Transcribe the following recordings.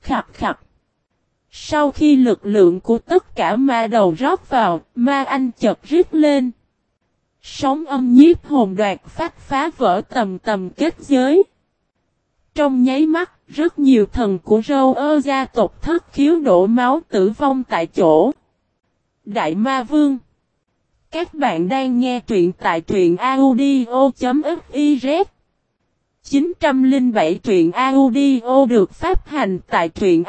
Khập khập. Sau khi lực lượng của tất cả ma đầu rót vào, ma anh chợt rít lên. Sóng âm nhiếp hồn đoạt phát phá vỡ tầm tầm kết giới. Trong nháy mắt, rất nhiều thần của Râu Ơ gia tộc thất khiếu đổ máu tử vong tại chỗ. Đại Ma Vương. Các bạn đang nghe truyện tại truyện audio.fiz. 907 truyện audio được phát hành tại truyện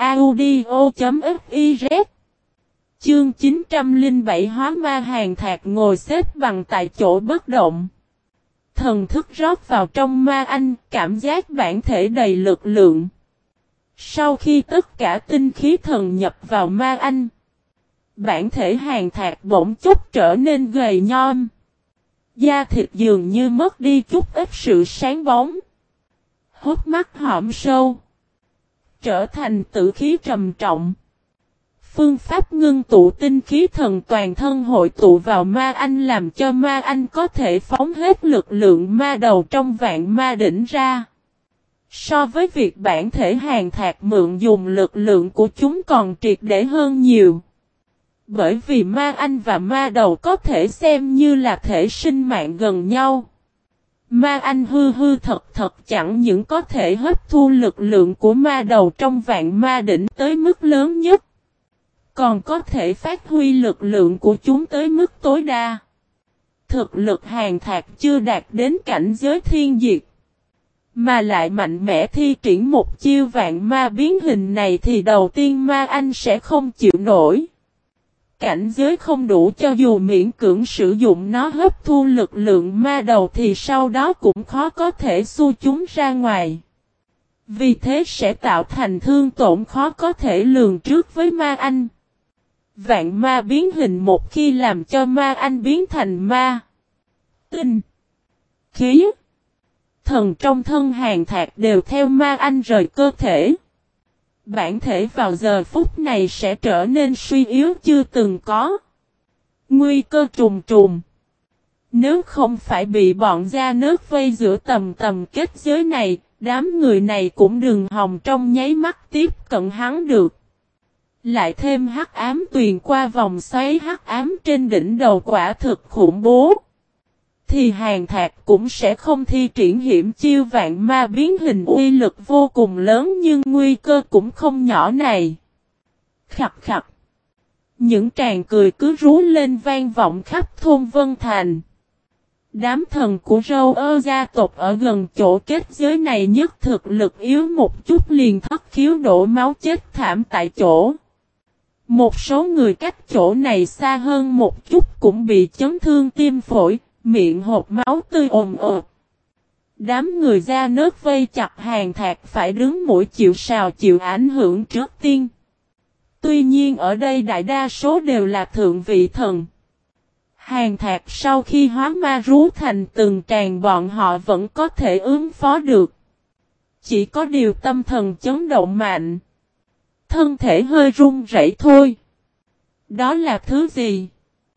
audio.fiz. Chương 907 hóa ma Hàn Thạc ngồi xếp bằng tại chỗ bất động. Thần thức rót vào trong ma anh, cảm giác bản thể đầy lực lượng. Sau khi tất cả tinh khí thần nhập vào ma anh, bản thể Hàn Thạc bỗng chốc trở nên gầy nhom. Da thịt dường như mất đi chút ít sự sáng bóng. Hốc mắt hõm sâu, trở thành tử khí trầm trọng. Phương pháp ngưng tụ tinh khí thần toàn thân hội tụ vào ma anh làm cho ma anh có thể phóng hết lực lượng ma đầu trong vạn ma đỉnh ra. So với việc bản thể Hàn Thạc mượn dùng lực lượng của chúng còn triệt để hơn nhiều. Bởi vì ma anh và ma đầu có thể xem như là thể sinh mạng gần nhau. Ma anh hư hư thật thật chẳng những có thể hấp thu lực lượng của ma đầu trong vạn ma đỉnh tới mức lớn nhất, còn có thể phát huy lực lượng của chúng tới mức tối đa. Thực lực Hàn Thạc chưa đạt đến cảnh giới thiên diệt, mà lại mạnh mẽ thi triển một chiêu vạn ma biến hình này thì đầu tiên ma anh sẽ không chịu nổi. Cảnh giới không đủ cho dù miễn cưỡng sử dụng nó hấp thu lực lượng ma đầu thì sau đó cũng khó có thể xua chúng ra ngoài. Vì thế sẽ tạo thành thương tổn khó có thể lường trước với ma anh. Vạn ma biến hình một khi làm cho ma anh biến thành ma, tinh, khí, thần trong thân Hàn Thạc đều theo ma anh rời cơ thể. Bản thể vào giờ phút này sẽ trở nên suy yếu chưa từng có. Nguy cơ trùng trùng. Nếu không phải bị bọn gia nớt vây giữa tầm tầm kết giới này, đám người này cũng đừng hòng trong nháy mắt tiếp cận hắn được. Lại thêm hắc ám tuyền qua vòng xoáy hắc ám trên đỉnh đầu quả thực khủng bố. Thì Hàn Thạc cũng sẽ không thi triển hiểm chiêu vạn ma biến hình uy lực vô cùng lớn nhưng nguy cơ cũng không nhỏ này. Khặt khặt. Những tràng cười cứ rú lên vang vọng khắp thôn Vân Thành. Đám thần của Râu Ơ gia tộc ở gần chỗ kết giới này nhất thực lực yếu một chút liền thất khiếu đổ máu chết thảm tại chỗ. Một số người cách chỗ này xa hơn một chút cũng bị chấn thương tim phổi, miệng hộc máu tươi ồn ồn. Đám người ra nớt vây chặt Hàn Thạc phải đứng mũi chịu sào chịu ảnh hưởng trước tiên. Tuy nhiên ở đây đại đa số đều là thượng vị thần. Hàn Thạc sau khi hóa ma rú thành từng tràng bọn họ vẫn có thể ứng phó được. Chỉ có điều tâm thần chấn động mạnh. Thân thể hơi run rẩy thôi. Đó là thứ gì?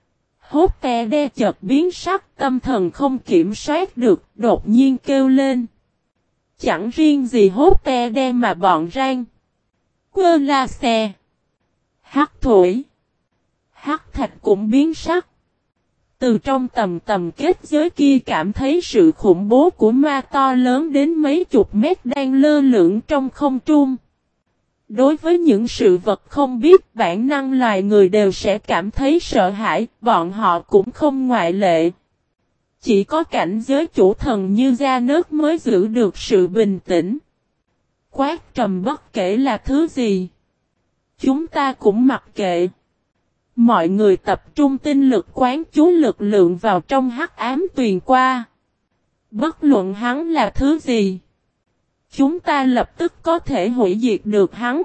Hốt te đe chợt biến sắc, tâm thần không kiểm soát được, đột nhiên kêu lên. Chẳng riêng gì hốt te đe mà bọn rang. Quơ la xe. Hắc thổi. Hắc thạch cũng biến sắc. Từ trong tầm tầm kết giới kia cảm thấy sự khủng bố của ma to lớn đến mấy chục mét đang lơ lửng trong không trung. Đối với những sự vật không biết bản năng loài người đều sẽ cảm thấy sợ hãi, bọn họ cũng không ngoại lệ. Chỉ có cảnh giới chủ thần như Gia Nớt mới giữ được sự bình tĩnh. Quát trầm bất kể là thứ gì. Chúng ta cũng mặc kệ. Mọi người tập trung tinh lực quán chú lực lượng vào trong hắc ám tuyền qua. Bất luận hắn là thứ gì, chúng ta lập tức có thể hủy diệt được hắn.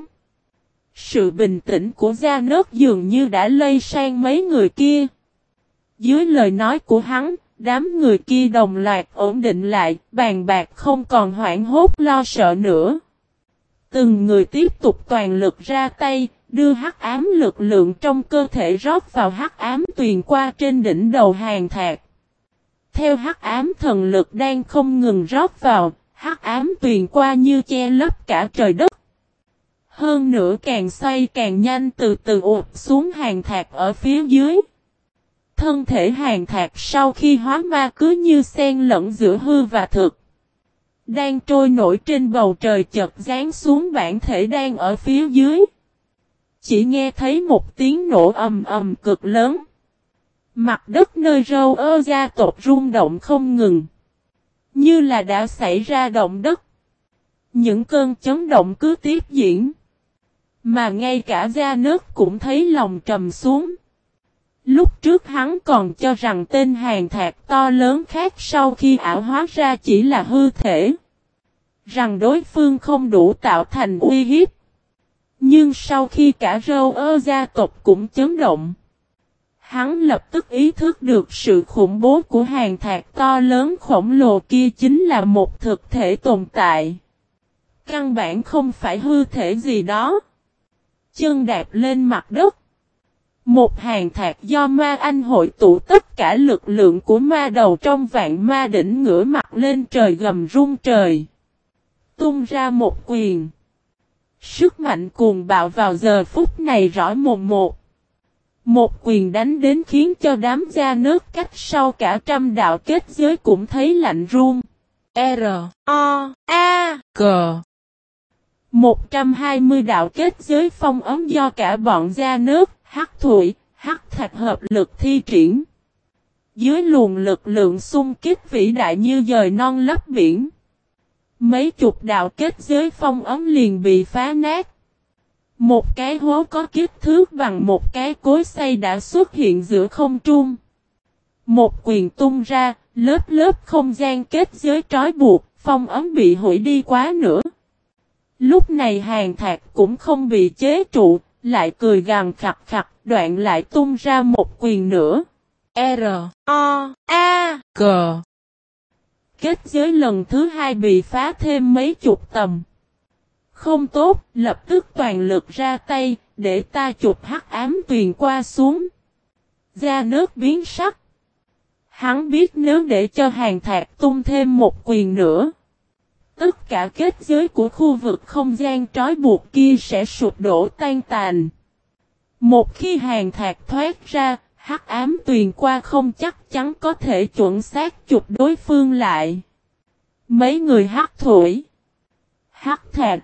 Sự bình tĩnh của Gia Nớt dường như đã lây sang mấy người kia. Dưới lời nói của hắn, đám người kia đồng loạt ổn định lại, bàn bạc không còn hoảng hốt lo sợ nữa. Từng người tiếp tục toàn lực ra tay, đưa hắc ám lực lượng trong cơ thể rót vào hắc ám tuyền qua trên đỉnh đầu Hàn Thạc. Theo hắc ám thần lực đang không ngừng rót vào, hắc ám tuyền qua như che lấp cả trời đất. hơn nữa càng xoay càng nhanh từ từ ụp xuống hàng thạc ở phía dưới. Thân thể hàng thạc sau khi hóa ma cứ như xen lẫn giữa hư và thực. Đang trôi nổi trên bầu trời chợt giáng xuống bản thể đang ở phía dưới. Chỉ nghe thấy một tiếng nổ ầm ầm cực lớn. Mặt đất nơi râu ơ gia tộc rung động không ngừng. Như là đã xảy ra động đất. Những cơn chấn động cứ tiếp diễn. Mà ngay cả Gia Nớt cũng thấy lòng trầm xuống. Lúc trước hắn còn cho rằng tên hàng thạc to lớn khác sau khi ảo hóa ra chỉ là hư thể. Rằng đối phương không đủ tạo thành uy hiếp. Nhưng sau khi cả râu ơ gia tộc cũng chấn động. Hắn lập tức ý thức được sự khủng bố của hàng thạc to lớn khổng lồ kia chính là một thực thể tồn tại. Căn bản không phải hư thể gì đó. Chân đạp lên mặt đất. Một hàng thạc do ma anh hội tụ tất cả lực lượng của ma đầu trong vạn ma đỉnh ngửa mặt lên trời gầm rung trời. Tung ra một quyền. Sức mạnh cuồng bạo vào giờ phút này rõ mồn một. Một quyền đánh đến khiến cho đám Gia Nớt cách sau cả trăm đạo kết giới cũng thấy lạnh run. R.O.A.K 120 đạo kết giới phong ấn do cả bọn Gia Nớt, Hắc Thủy, Hắc Thạch hợp lực thi triển. Dưới luồng lực lượng xung kích vĩ đại như dời non lấp biển. Mấy chục đạo kết giới phong ấn liền bị phá nát. Một cái hố có kích thước bằng một cái cối xay đã xuất hiện giữa không trung. Một quyền tung ra, lớp lớp không gian kết giới trói buộc, phong ấn bị hủy đi quá nữa. Lúc này hàng thạc cũng không bị chế trụ, lại cười gằn khặt khặt, đoạn lại tung ra một quyền nữa. R.O.A.K Kết giới lần thứ hai bị phá thêm mấy chục tầm. Không tốt, lập tức toàn lực ra tay, để ta chụp hắc ám tuyền qua xuống. Gia Nớt biến sắc. Hắn biết nếu để cho hàng thạc tung thêm một quyền nữa. Tất cả kết giới của khu vực không gian trói buộc kia sẽ sụp đổ tan tàn. Một khi hàng thạc thoát ra, hắc ám tuyền qua không chắc chắn có thể chuẩn xác chụp đối phương lại. Mấy người Hắc Thủy, Hắc Thạch,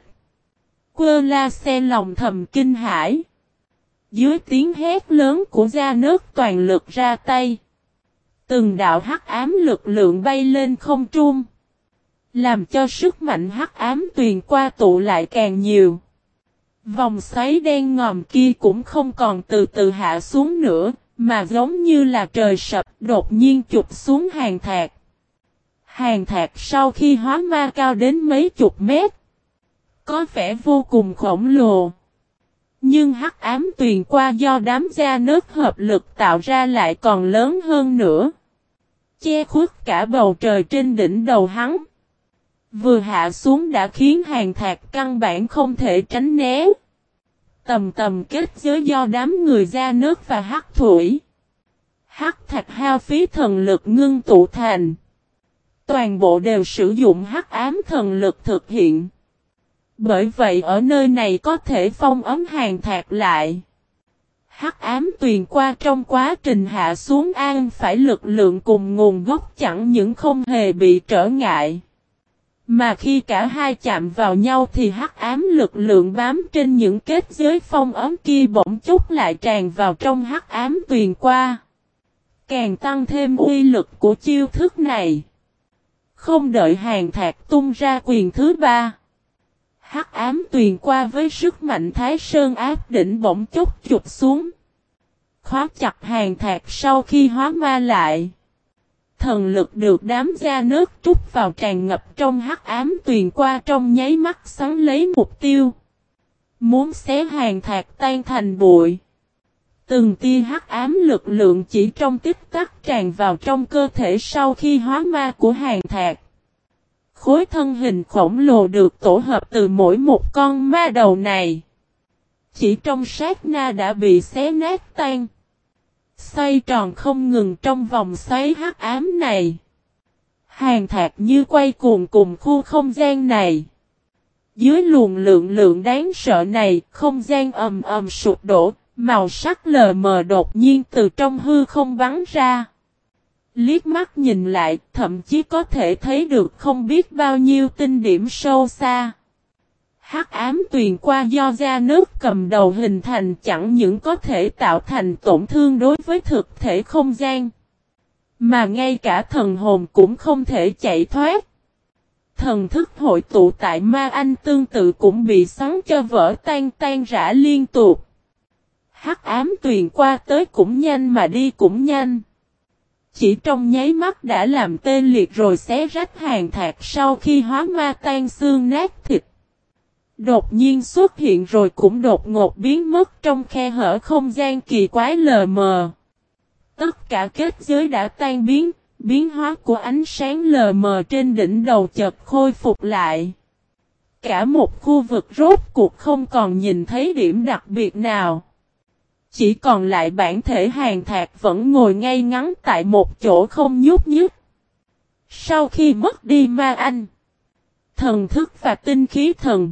Quơ La xe lòng thầm kinh hãi. Dưới tiếng hét lớn của Gia Nớt toàn lực ra tay. Từng đạo hắc ám lực lượng bay lên không trung. Làm cho sức mạnh hắc ám tuyền qua tụ lại càng nhiều. Vòng xoáy đen ngòm kia cũng không còn từ từ hạ xuống nữa, mà giống như là trời sập đột nhiên chụp xuống hàng thạc. Hàng thạc sau khi hóa ma cao đến mấy chục mét. Có vẻ vô cùng khổng lồ. Nhưng hắc ám tuyền qua do đám Gia Nớt hợp lực tạo ra lại còn lớn hơn nữa. Che khuất cả bầu trời trên đỉnh đầu hắn. Vừa hạ xuống đã khiến hàng thạc căn bản không thể tránh né. Tầm tầm kết giới do đám người Gia Nớt và Hắc Thủy, Hắc Thạch hao phí thần lực ngưng tụ thành. Toàn bộ đều sử dụng hắc ám thần lực thực hiện. Bởi vậy ở nơi này có thể phong ấn hàng thạc lại. Hắc ám tuyền qua trong quá trình hạ xuống an phải lực lượng cùng nguồn gốc chẳng những không hề bị trở ngại. Mà khi cả hai chạm vào nhau thì hắc ám lực lượng bám trên những kết giới phong ấn kia bỗng chốc lại tràn vào trong hắc ám tuyền qua. Càng tăng thêm uy lực của chiêu thức này. Không đợi hàng thạc tung ra quyền thứ ba. Hắc ám tuyền qua với sức mạnh Thái Sơn áp đỉnh bỗng chốc chụp xuống. Khóa chặt hàng thạc sau khi hóa ma lại. Thần lực được đám Gia Nớt trút vào tràn ngập trong hắc ám tuyền qua trong nháy mắt xoắn lấy mục tiêu. Muốn xé hàng thạc tan thành bụi. Từng tia hắc ám lực lượng chỉ trong tích tắc tràn vào trong cơ thể sau khi hóa ma của hàng thạc. Khối thân hình khổng lồ được tổ hợp từ mỗi một con ma đầu này. Chỉ trong sát na đã bị xé nát tan. Xoay tròn không ngừng trong vòng xoáy hắc ám này. Hàng thạc như quay cuồng cùng khu không gian này. Dưới luồng lượng lượng đáng sợ này, không gian ầm ầm sụp đổ, màu sắc lờ mờ đột nhiên từ trong hư không bắn ra. Liếc mắt nhìn lại, thậm chí có thể thấy được không biết bao nhiêu tinh điểm sâu xa. Hắc ám tuyền qua do da nước cầm đầu hình thành chẳng những có thể tạo thành tổn thương đối với thực thể không gian, mà ngay cả thần hồn cũng không thể chạy thoát. Thần thức hội tụ tại ma anh tương tự cũng bị xoắn cho vỡ tan rã liên tục. Hắc ám tuyền qua tới cũng nhanh mà đi cũng nhanh. Chỉ trong nháy mắt đã làm tê liệt rồi xé rách hàng thạc sau khi hóa ma tan xương nát thịt. Đột nhiên xuất hiện rồi cũng đột ngột biến mất trong khe hở không gian kỳ quái lờ mờ. Tất cả kết giới đã tan biến, biến hóa của ánh sáng lờ mờ trên đỉnh đầu chợt khôi phục lại. Cả một khu vực rốt cuộc không còn nhìn thấy điểm đặc biệt nào. Chỉ còn lại bản thể hàng thạc vẫn ngồi ngay ngắn tại một chỗ không nhúc nhích. Sau khi mất đi ma anh, thần thức và tinh khí thần,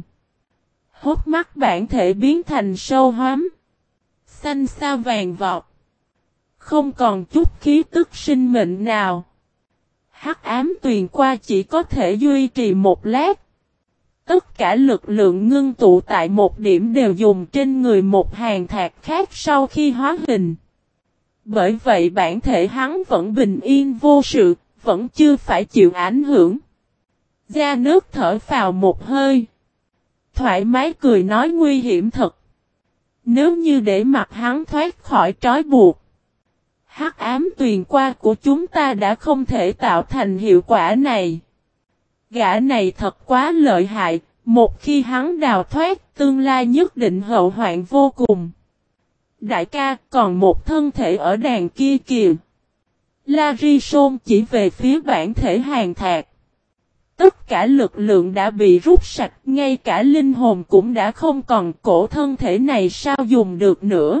hốc mắt bản thể biến thành sâu hoắm, xanh xa vàng vọt, không còn chút khí tức sinh mệnh nào. Hắc ám tuyền qua chỉ có thể duy trì một lát. Tất cả lực lượng ngưng tụ tại một điểm đều dùng trên người một hàng thạc khác sau khi hóa hình. Bởi vậy bản thể hắn vẫn bình yên vô sự, vẫn chưa phải chịu ảnh hưởng. Da nước thở phào một hơi. Thoải mái cười nói nguy hiểm thật. Nếu như để mặc hắn thoát khỏi trói buộc, hắc ám tuyền qua của chúng ta đã không thể tạo thành hiệu quả này. Gã này thật quá lợi hại, một khi hắn đào thoát, tương lai nhất định hậu hoạn vô cùng. Đại ca, còn một thân thể ở đàn kia kìa. Larison chỉ về phía bản thể hàng thạc. Tất cả lực lượng đã bị rút sạch, ngay cả linh hồn cũng đã không còn, cổ thân thể này sao dùng được nữa.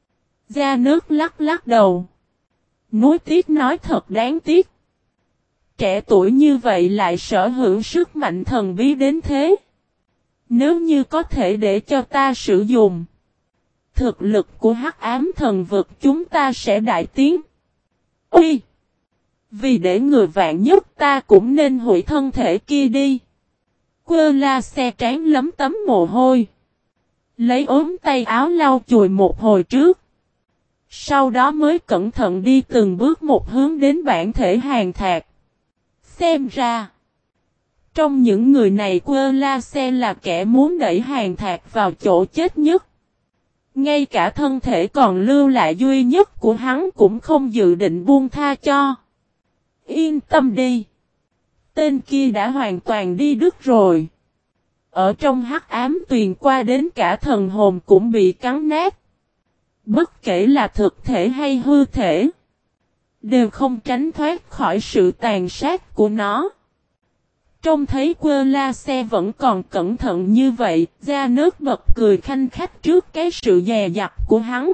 Da nước lắc lắc đầu. Nuối tiếc nói thật đáng tiếc. Trẻ tuổi như vậy lại sở hữu sức mạnh thần bí đến thế. Nếu như có thể để cho ta sử dụng, thực lực của hắc ám thần vực chúng ta sẽ đại tiến. Ui! Vì để người vạn nhất ta cũng nên hủy thân thể kia đi. Quơ la xe trán lấm tấm mồ hôi. Lấy ốm tay áo lau chùi một hồi trước. Sau đó mới cẩn thận đi từng bước một hướng đến bản thể hàng thạc. Xem ra, trong những người này Quơ la xe là kẻ muốn đẩy hàng thạc vào chỗ chết nhất. Ngay cả thân thể còn lưu lại duy nhất của hắn cũng không dự định buông tha cho. Yên tâm đi. Tên kia đã hoàn toàn đi đứt rồi. Ở trong hắc ám tuyền qua đến cả thần hồn cũng bị cắn nát. Bất kể là thực thể hay hư thể, đều không tránh thoát khỏi sự tàn sát của nó. Trông thấy Quơ la xe vẫn còn cẩn thận như vậy, da nước bật cười khanh khách trước cái sự dè dặt của hắn.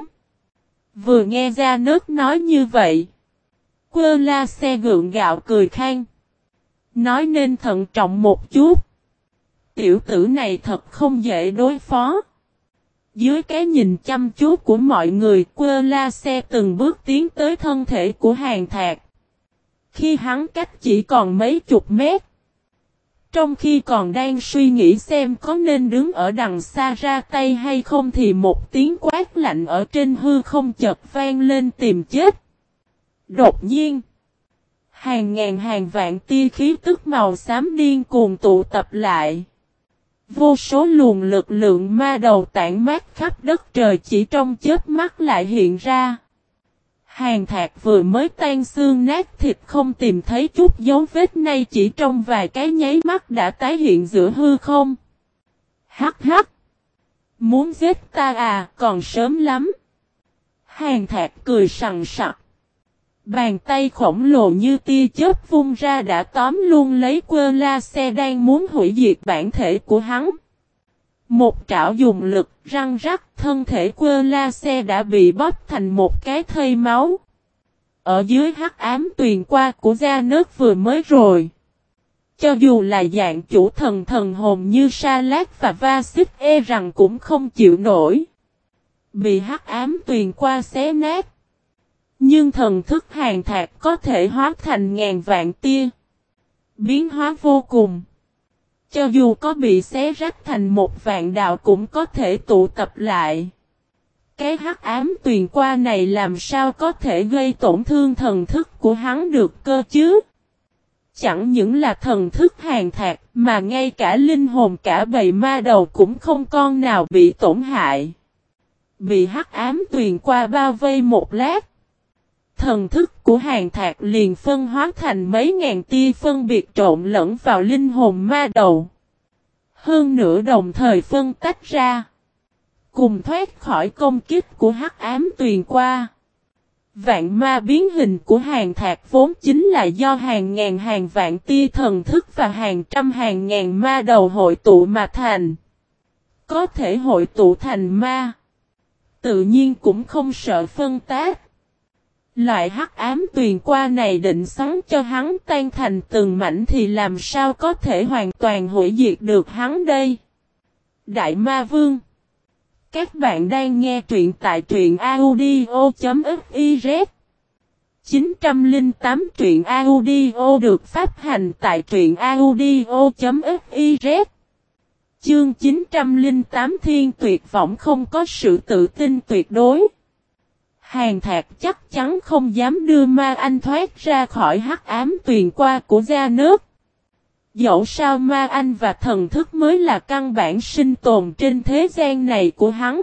Vừa nghe da nước nói như vậy, Quơ la xe gượng gạo cười khan. Nói nên thận trọng một chút. Tiểu tử này thật không dễ đối phó. Dưới cái nhìn chăm chú của mọi người, Quơ la xe từng bước tiến tới thân thể của hàng thạc. Khi hắn cách chỉ còn mấy chục mét. Trong khi còn đang suy nghĩ xem có nên đứng ở đằng xa ra tay hay không thì một tiếng quát lạnh ở trên hư không chợt vang lên tìm chết. Đột nhiên, hàng ngàn hàng vạn tia khí tức màu xám điên cuồng tụ tập lại. Vô số luồng lực lượng ma đầu tản mát khắp đất trời chỉ trong chớp mắt lại hiện ra. Hàng thạc vừa mới tan xương nát thịt không tìm thấy chút dấu vết nay chỉ trong vài cái nháy mắt đã tái hiện giữa hư không. Hắc hắc! Muốn giết ta à, còn sớm lắm. Hàng thạc cười sằng sặc. Bàn tay khổng lồ như tia chớp vung ra đã tóm luôn lấy Quơ la xe đang muốn hủy diệt bản thể của hắn. Một trảo dùng lực răng rắc, thân thể Quơ la xe đã bị bóp thành một cái thây máu. Ở dưới hắc ám tuyền qua của da nước vừa mới rồi, Cho dù là dạng chủ thần thần hồn như Sa Lát và Va Xích e rằng cũng không chịu nổi. Bị hắc ám tuyền qua xé nát. Nhưng thần thức Hàn Thạc có thể hóa thành ngàn vạn tia. Biến hóa vô cùng. Cho dù có bị xé rách thành một vạn đạo cũng có thể tụ tập lại. Cái hắc ám tuyền qua này làm sao có thể gây tổn thương thần thức của hắn được cơ chứ? Chẳng những là thần thức Hàn Thạc mà ngay cả linh hồn cả bầy ma đầu cũng không con nào bị tổn hại. Bị hắc ám tuyền qua bao vây một lát. Thần thức của Hàn Thạc liền phân hóa thành mấy ngàn tia phân biệt trộn lẫn vào linh hồn ma đầu. Hơn nữa đồng thời phân tách ra. Cùng thoát khỏi công kích của hắc ám tuyền qua. Vạn ma biến hình của Hàn Thạc vốn chính là do hàng ngàn hàng vạn tia thần thức và hàng trăm hàng ngàn ma đầu hội tụ mà thành. Có thể hội tụ thành ma. Tự nhiên cũng không sợ phân tách. Loại hắc ám tuyền qua này định xoắn cho hắn tan thành từng mảnh thì làm sao có thể hoàn toàn hủy diệt được hắn đây. Đại Ma Vương. Các bạn đang nghe truyện tại truyện audio.fiz 908 truyện audio được phát hành tại truyện audio.fiz. Chương 908 Thiên tuyệt vọng không có sự tự tin tuyệt đối. Hàn Thạc chắc chắn không dám đưa ma anh thoát ra khỏi hắc ám tuyền qua của gia nước. Dẫu sao ma anh và thần thức mới là căn bản sinh tồn trên thế gian này của hắn.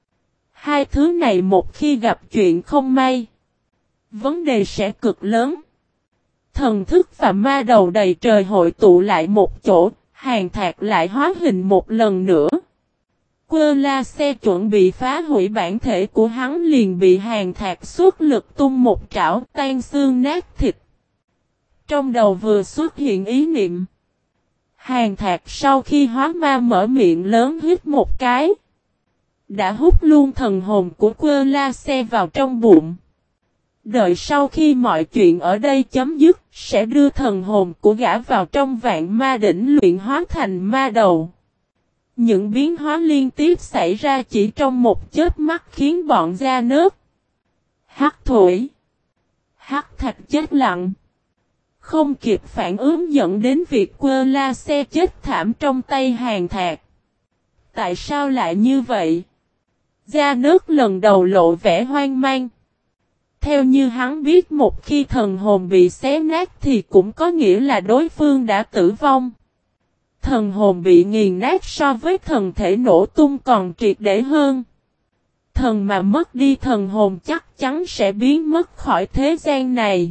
Hai thứ này một khi gặp chuyện không may, vấn đề sẽ cực lớn. Thần thức và ma đầu đầy trời hội tụ lại một chỗ, Hàn Thạc lại hóa hình một lần nữa. Quơ la xe chuẩn bị phá hủy bản thể của hắn liền bị Hàn Thạc xuất lực tung một trảo tan xương nát thịt. Trong đầu vừa xuất hiện ý niệm. Hàn Thạc sau khi hóa ma mở miệng lớn hít một cái. Đã hút luôn thần hồn của Quơ la xe vào trong bụng. Đợi sau khi mọi chuyện ở đây chấm dứt, sẽ đưa thần hồn của gã vào trong vạn ma đỉnh luyện hóa thành ma đầu. Những biến hóa liên tiếp xảy ra chỉ trong một chớp mắt khiến bọn gia nớt. Hắc thủy. Hắc thạch chết lặng. Không kịp phản ứng dẫn đến việc Quơ la xe chết thảm trong tay Hàn Thạc. Tại sao lại như vậy? Gia nớt lần đầu lộ vẻ hoang mang. Theo như hắn biết một khi thần hồn bị xé nát thì cũng có nghĩa là đối phương đã tử vong. Thần hồn bị nghiền nát so với thần thể nổ tung còn triệt để hơn. Thần mà mất đi thần hồn chắc chắn sẽ biến mất khỏi thế gian này.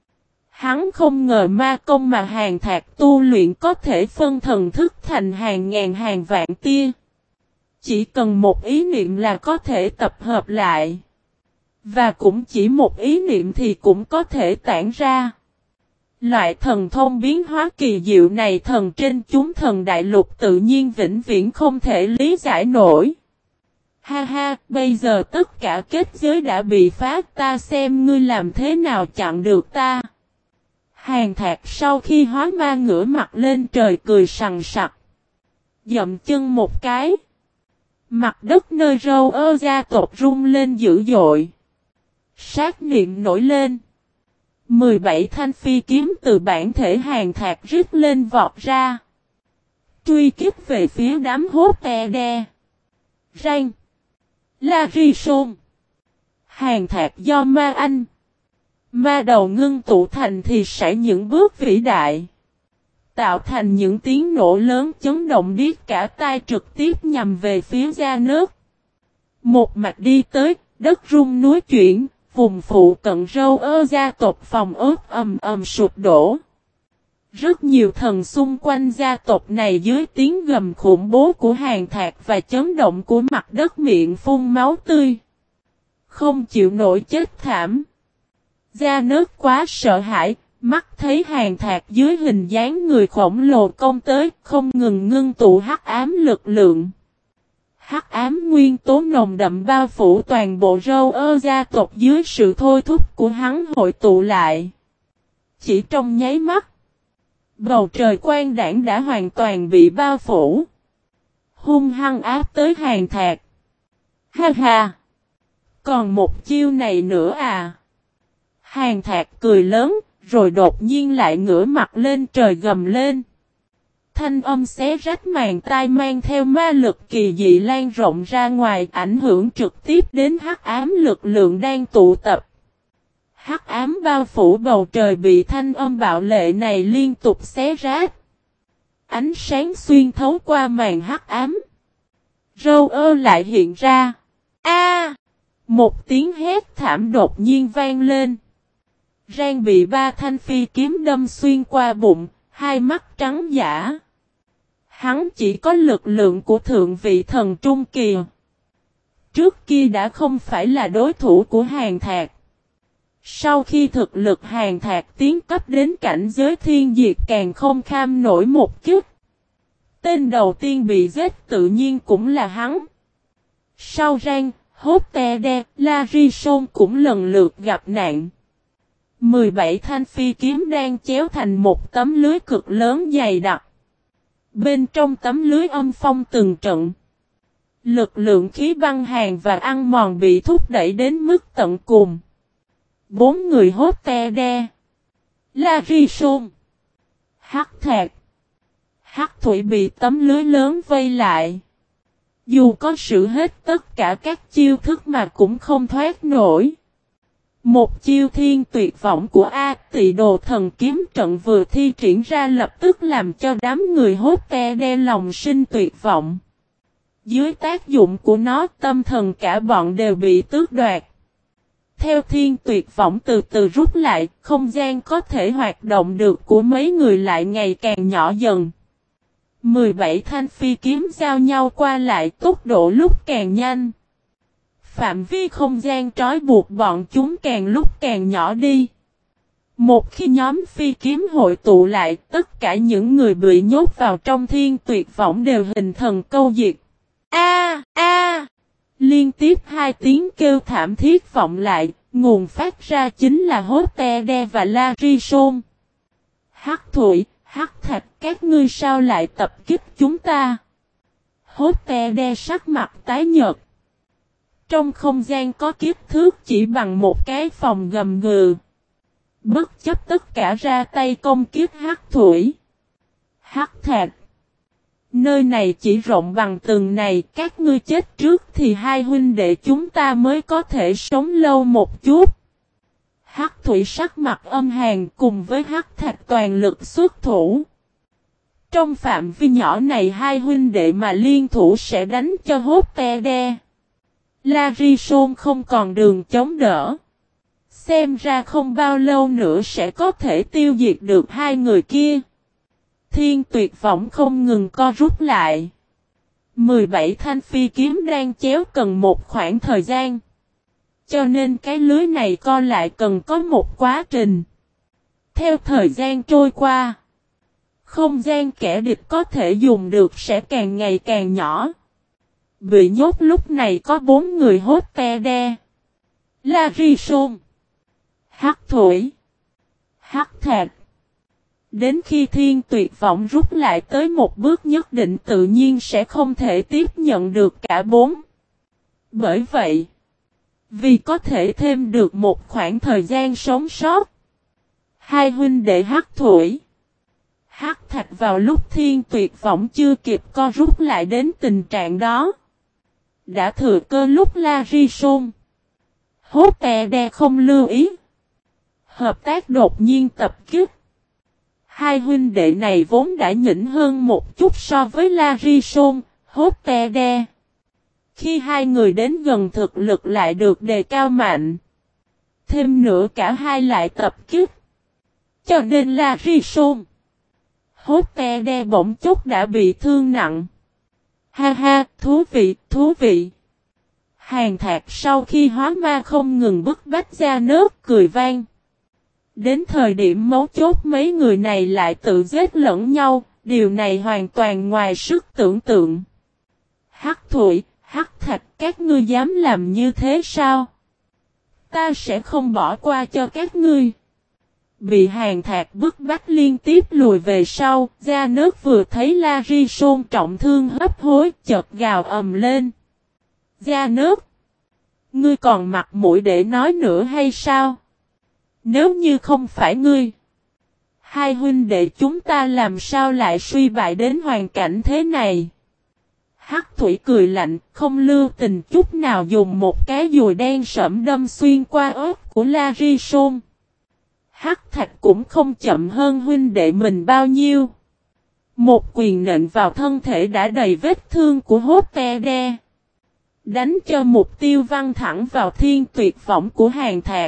Hắn không ngờ ma công mà Hàn Thạc tu luyện có thể phân thần thức thành hàng ngàn hàng vạn tia. Chỉ cần một ý niệm là có thể tập hợp lại. Và cũng chỉ một ý niệm thì cũng có thể tản ra. Loại thần thông biến hóa kỳ diệu này thần trên chúng thần đại lục tự nhiên vĩnh viễn không thể lý giải nổi. Ha ha, bây giờ tất cả kết giới đã bị phá, ta xem ngươi làm thế nào chặn được ta. Hàn Thạc sau khi hóa ma ngửa mặt lên trời cười sằng sặc. Dậm chân một cái. Mặt đất nơi râu ơ gia tộc rung lên dữ dội. Sát niệm nổi lên. 17 thanh phi kiếm từ bản thể Hàn Thạc rít lên vọt ra. Truy kích về phía đám hốt e đe. Ranh. La Ri Sôn. Hàn Thạc do ma anh. Ma đầu ngưng tụ thành thì sẽ những bước vĩ đại. Tạo thành những tiếng nổ lớn chấn động điếc cả tai trực tiếp nhằm về phía gia nước. Một mạch đi tới, đất rung núi chuyển. Vùng phụ cận râu ơ gia tộc phòng ớt ầm ầm sụp đổ. Rất nhiều thần xung quanh gia tộc này dưới tiếng gầm khủng bố của Hàn Thạc và chấn động của mặt đất miệng phun máu tươi. Không chịu nổi chết thảm. Gia nớt quá sợ hãi, mắt thấy Hàn Thạc dưới hình dáng người khổng lồ công tới không ngừng ngưng tụ hắc ám lực lượng. Hắc ám nguyên tố nồng đậm bao phủ toàn bộ râu ơ gia tộc dưới sự thôi thúc của hắn hội tụ lại. Chỉ trong nháy mắt, Bầu trời quang đãng đã hoàn toàn bị bao phủ. Hung hăng áp tới Hàn Thạc. Ha ha! Còn một chiêu này nữa à? Hàn Thạc cười lớn, rồi đột nhiên lại ngửa mặt lên trời gầm lên. Thanh âm xé rách màng tai mang theo ma lực kỳ dị lan rộng ra ngoài, ảnh hưởng trực tiếp đến hắc ám lực lượng đang tụ tập. Hắc ám bao phủ bầu trời bị thanh âm bạo lệ này liên tục xé rách. Ánh sáng xuyên thấu qua màn hắc ám. Râu ơ lại hiện ra. A! Một tiếng hét thảm đột nhiên vang lên. Rang bị ba thanh phi kiếm đâm xuyên qua bụng, hai mắt trắng dã. Hắn chỉ có lực lượng của thượng vị thần trung kỳ. Trước kia đã không phải là đối thủ của Hàn Thạc. Sau khi thực lực Hàn Thạc tiến cấp đến cảnh giới thiên diệt càng không kham nổi một chút. Tên đầu tiên bị giết tự nhiên cũng là hắn. Sau Rang, Hốt-te-đe, La-ri-sôn cũng lần lượt gặp nạn. 17 thanh phi kiếm đang chéo thành một tấm lưới cực lớn dày đặc. Bên trong tấm lưới âm phong từng trận. Lực lượng khí băng hàn và ăn mòn bị thúc đẩy đến mức tận cùng. 4 người Hốt-te-đe, La-ri-sôn, Hắc Thạc, Hắc Thủy bị tấm lưới lớn vây lại. Dù có sử hết tất cả các chiêu thức mà cũng không thoát nổi. Một chiêu thiên tuyệt vọng của A Tị Đồ Thần Kiếm Trận vừa thi triển ra lập tức làm cho đám người Hốt-te-đe lòng sinh tuyệt vọng. Dưới tác dụng của nó, tâm thần cả bọn đều bị tước đoạt. Theo thiên tuyệt vọng từ từ rút lại, không gian có thể hoạt động được của mấy người lại ngày càng nhỏ dần. 17 thanh phi kiếm giao nhau qua lại, tốc độ lúc càng nhanh. Phạm vi không gian trói buộc bọn chúng càng lúc càng nhỏ đi. Một khi nhóm phi kiếm hội tụ lại, tất cả những người bị nhốt vào trong thiên tuyệt vọng đều hình thần câu diệt. A! Liên tiếp hai tiếng kêu thảm thiết vọng lại, nguồn phát ra chính là Hốt-te-đe và La-ri-sôn. Hắc Thủy, Hắc Thạch, các ngươi sao lại tập kích chúng ta? Hốt-te-đe sắc mặt tái nhợt. Trong không gian có kiếp thước chỉ bằng một cái phòng gầm gừ. Bất chấp tất cả ra tay công kiếp Hắc Thủy, Hắc Thạch. Nơi này chỉ rộng bằng tường này, các ngươi chết trước thì hai huynh đệ chúng ta mới có thể sống lâu một chút. Hắc Thủy sắc mặt âm hàn cùng với Hắc Thạch toàn lực xuất thủ. Trong phạm vi nhỏ này hai huynh đệ mà liên thủ sẽ đánh cho Hốt-te-đe, La-ri-sôn không còn đường chống đỡ. Xem ra không bao lâu nữa sẽ có thể tiêu diệt được hai người kia. Thiên tuyệt vọng không ngừng co rút lại. 17 thanh phi kiếm đang chéo cần một khoảng thời gian. Cho nên cái lưới này co lại cần có một quá trình. Theo thời gian trôi qua, không gian kẻ địch có thể dùng được sẽ càng ngày càng nhỏ. Bị nhốt lúc này có 4 người Hốt-te-đe, La-ri-sôn, Hắc Thủy, Hắc Thạch. Đến khi thiên tuyệt vọng rút lại tới một bước nhất định tự nhiên sẽ không thể tiếp nhận được cả 4. Bởi vậy, vì có thể thêm được một khoảng thời gian sống sót, hai huynh đệ Hắc Thủy, Hắc Thạch vào lúc thiên tuyệt vọng chưa kịp co rút lại đến tình trạng đó, đã thừa cơ lúc La-ri-sôn, Hốt-te-đe không lưu ý, hợp tác đột nhiên tập kích. Hai huynh đệ này vốn đã nhỉnh hơn một chút so với La-ri-sôn, Hốt-te-đe. Khi hai người đến gần thực lực lại được đề cao mạnh. Thêm nữa cả hai lại tập kích. Cho nên La-ri-sôn, Hốt-te-đe bỗng chốc đã bị thương nặng. Ha ha, thú vị. Hàn Thạc sau khi hóa ma không ngừng bức bách ra nớt cười vang. Đến thời điểm mấu chốt mấy người này lại tự giết lẫn nhau, điều này hoàn toàn ngoài sức tưởng tượng. Hắc Thủy, Hắc Thạch, các ngươi dám làm như thế sao? Ta sẽ không bỏ qua cho các ngươi. Bị Hàn Thạc bức bách liên tiếp lùi về sau, Gia Nớt vừa thấy Larison trọng thương hấp hối, chợt gào ầm lên. Gia Nớt! Ngươi còn mặt mũi để nói nữa hay sao? Nếu như không phải ngươi, hai huynh đệ chúng ta làm sao lại suy bại đến hoàn cảnh thế này? Hắc Thủy cười lạnh, không lưu tình chút nào dùng một cái dùi đen sẫm đâm xuyên qua ớt của Larison. Hắc Thạch cũng không chậm hơn huynh đệ mình bao nhiêu. Một quyền nện vào thân thể đã đầy vết thương của Hốt-pe-đe. Đánh cho mục tiêu văng thẳng vào thiên tuyệt võng của Hàn Thạc.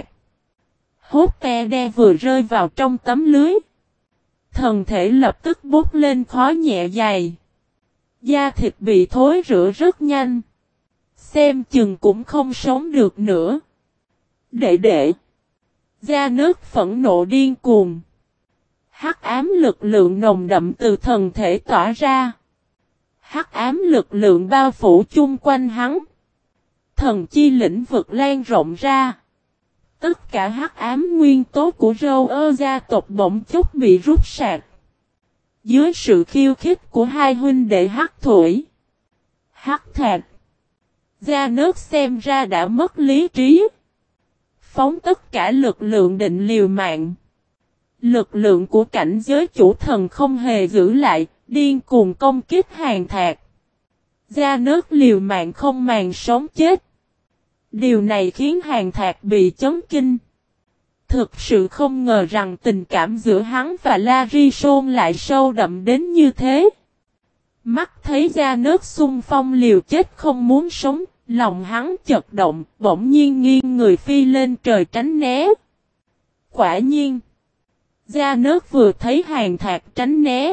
Hốt-pe-đe vừa rơi vào trong tấm lưới. Thân thể lập tức bốc lên khói nhẹ dày. Da thịt bị thối rữa rất nhanh. Xem chừng cũng không sống được nữa. Đệ! Gia Nớt phẫn nộ điên cuồng. Hắc ám lực lượng nồng đậm từ thần thể tỏa ra. Hắc ám lực lượng bao phủ chung quanh hắn. Thần chi lĩnh vực lan rộng ra. Tất cả hắc ám nguyên tố của Râu Ơ gia tộc bỗng chốc bị rút sạc. Dưới sự khiêu khích của hai huynh đệ Hắc Thủy, Hắc Thạc, Gia Nớt xem ra đã mất lý trí. Phóng tất cả lực lượng định liều mạng. Lực lượng của cảnh giới chủ thần không hề giữ lại, điên cuồng công kích Hàn Thạc. Gia Nớt liều mạng không màng sống chết. Điều này khiến Hàn Thạc bị chấn kinh. Thực sự không ngờ rằng tình cảm giữa hắn và Larison lại sâu đậm đến như thế. Mắt thấy Gia Nớt xung phong liều chết không muốn sống, lòng hắn chật động, bỗng nhiên nghiêng người phi lên trời tránh né. Quả nhiên, Gia Nớt vừa thấy Hàn Thạc tránh né,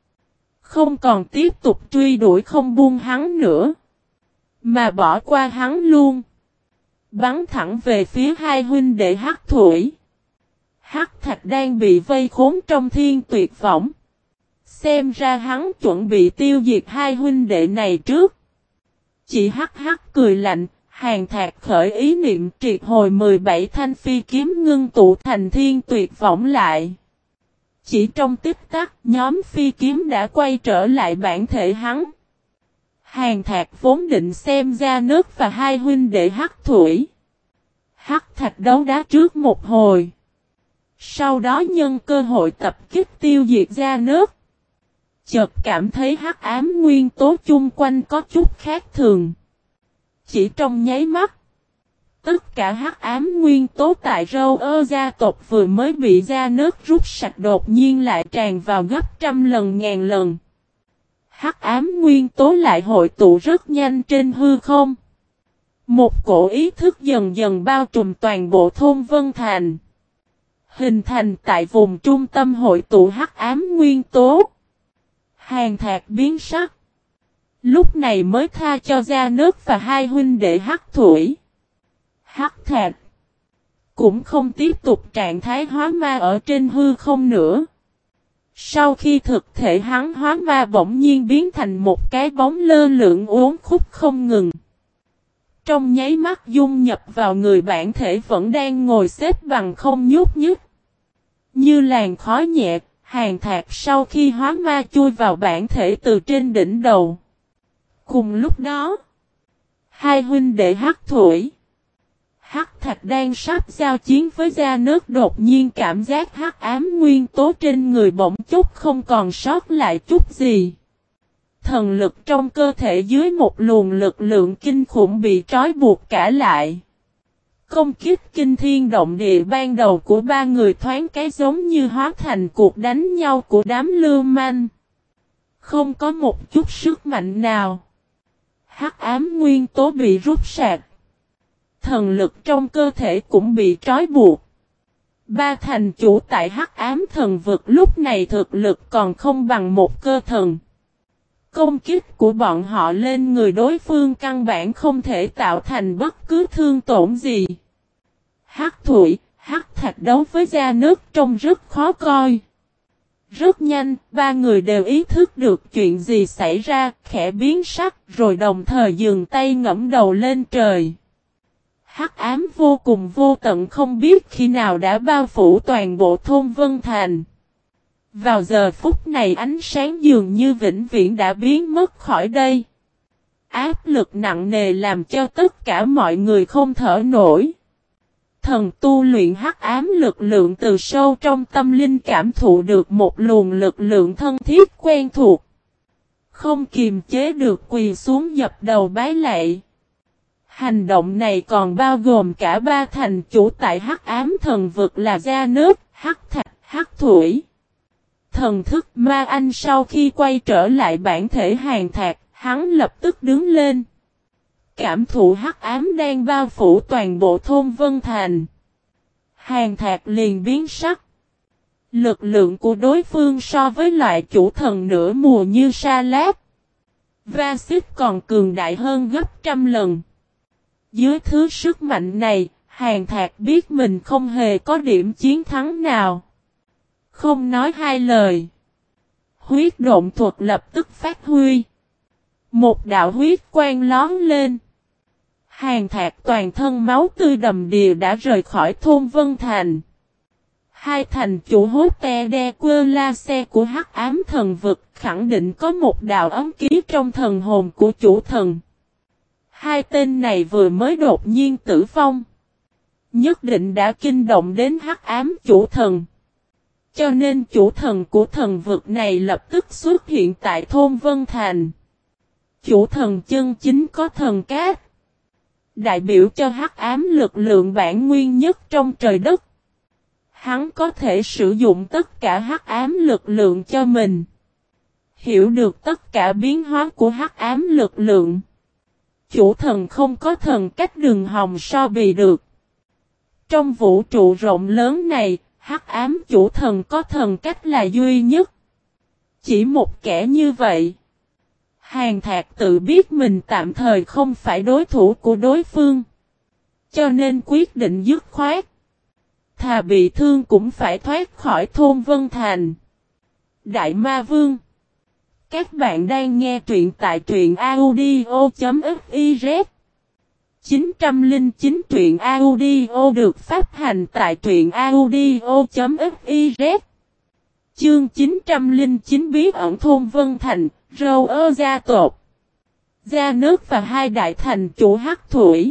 không còn tiếp tục truy đuổi không buông hắn nữa, mà bỏ qua hắn luôn. Bắn thẳng về phía hai huynh đệ Hắc Thủy. Hắc Thạch đang bị vây khốn trong thiên tuyệt võng. Xem ra hắn chuẩn bị tiêu diệt hai huynh đệ này trước. Chỉ hắc cười lạnh, Hàn Thạc khởi ý niệm triệt hồi 17 thanh phi kiếm ngưng tụ thành thiên tuyệt võng lại. Chỉ trong tích tắc, nhóm phi kiếm đã quay trở lại bản thể hắn. Hàn Thạc vốn định xem Gia Nớt và hai huynh đệ Hắc Thủy, Hắc Thạch đấu đá trước một hồi. Sau đó nhân cơ hội tập kích tiêu diệt Gia Nớt. Chợt cảm thấy hắc ám nguyên tố chung quanh có chút khác thường. Chỉ trong nháy mắt, tất cả hắc ám nguyên tố tại Râu Ơ gia tộc vừa mới bị Gia Nớt rút sạch đột nhiên lại tràn vào gấp trăm lần ngàn lần. Hắc ám nguyên tố lại hội tụ rất nhanh trên hư không. Một cổ ý thức dần dần bao trùm toàn bộ thôn Vân Thành. Hình thành tại vùng trung tâm hội tụ hắc ám nguyên tố. Hàn Thạc biến sắc. Lúc này mới tha cho Gia Nớt và hai huynh đệ Hắc Thủy. Hắc Thạc cũng không tiếp tục trạng thái hóa ma ở trên hư không nữa. Sau khi thực thể hắn hóa ma bỗng nhiên biến thành một cái bóng lơ lửng uốn khúc không ngừng. Trong nháy mắt dung nhập vào người bản thể vẫn đang ngồi xếp bằng không nhúc nhích. Như làn khói nhẹ, Hàn Thạc sau khi hóa ma chui vào bản thể từ trên đỉnh đầu. Cùng lúc đó, hai huynh đệ Hắc Thủy, Hắc Thạch đang sắp giao chiến với Gia Nớt đột nhiên cảm giác hắc ám nguyên tố trên người bỗng chốc không còn sót lại chút gì. Thần lực trong cơ thể dưới một luồng lực lượng kinh khủng bị trói buộc cả lại. Công kích kinh thiên động địa ban đầu của ba người thoáng cái giống như hóa thành cuộc đánh nhau của đám lưu manh. Không có một chút sức mạnh nào. Hắc ám nguyên tố bị rút sạc. Thần lực trong cơ thể cũng bị trói buộc. Ba thành chủ tại hắc ám thần vực lúc này thực lực còn không bằng một cơ thần. Công kích của bọn họ lên người đối phương căn bản không thể tạo thành bất cứ thương tổn gì. Hắc Thủy, Hắc Thạch đấu với Gia Nớt trông rất khó coi. Rất nhanh, ba người đều ý thức được chuyện gì xảy ra, khẽ biến sắc rồi đồng thời dừng tay ngẫm đầu lên trời. Hắc ám vô cùng vô tận không biết khi nào đã bao phủ toàn bộ thôn Vân Thành. Vào giờ phút này ánh sáng dường như vĩnh viễn đã biến mất khỏi đây. Áp lực nặng nề làm cho tất cả mọi người không thở nổi. Thần tu luyện hắc ám lực lượng từ sâu trong tâm linh cảm thụ được một luồng lực lượng thân thiết quen thuộc. Không kiềm chế được quỳ xuống dập đầu bái lạy. Hành động này còn bao gồm cả ba thành chủ tại hắc ám thần vực là Gia Nước, Hắc Thạch, Hắc Thủy. Thần thức ma anh sau khi quay trở lại bản thể Hàn Thạc, hắn lập tức đứng lên. Cảm thụ hắc ám đang bao phủ toàn bộ thôn Vân Thành. Hàn Thạc liền biến sắc. Lực lượng của đối phương so với loại chủ thần nửa mùa như Sa Lát, Va Xích còn cường đại hơn gấp trăm lần. Dưới thứ sức mạnh này, Hàn Thạc biết mình không hề có điểm chiến thắng nào. Không nói hai lời. Huyết độn thuật lập tức phát huy. Một đạo huyết quang lón lên. Hàn Thạc toàn thân máu tươi đầm đìa đã rời khỏi thôn Vân Thành. Hai thành chủ hốt te đe quơ la xe của hắc ám thần vực khẳng định có một đạo ấm ký trong thần hồn của chủ thần. Hai tên này vừa mới đột nhiên tử vong. Nhất định đã kinh động đến hắc ám chủ thần. Cho nên chủ thần của thần vực này lập tức xuất hiện tại thôn Vân Thành. Chủ thần chân chính có thần cát. Đại biểu cho hắc ám lực lượng bản nguyên nhất trong trời đất. Hắn có thể sử dụng tất cả hắc ám lực lượng cho mình. Hiểu được tất cả biến hóa của hắc ám lực lượng. Chủ thần không có thần cách đường hòng so bì được. Trong vũ trụ rộng lớn này, hắc ám chủ thần có thần cách là duy nhất. Chỉ một kẻ như vậy. Hàn Thạc tự biết mình tạm thời không phải đối thủ của đối phương. Cho nên quyết định dứt khoát. Thà bị thương cũng phải thoát khỏi thôn Vân Thành. Đại Ma Vương. Các bạn đang nghe truyện tại truyện audio.fiz. 909 truyện audio được phát hành tại truyện audio.fiz. Chương 909 bí ẩn thôn Vân Thành, râu ơ gia tộc. Gia Nước và hai đại thành chủ Hắc Thủy.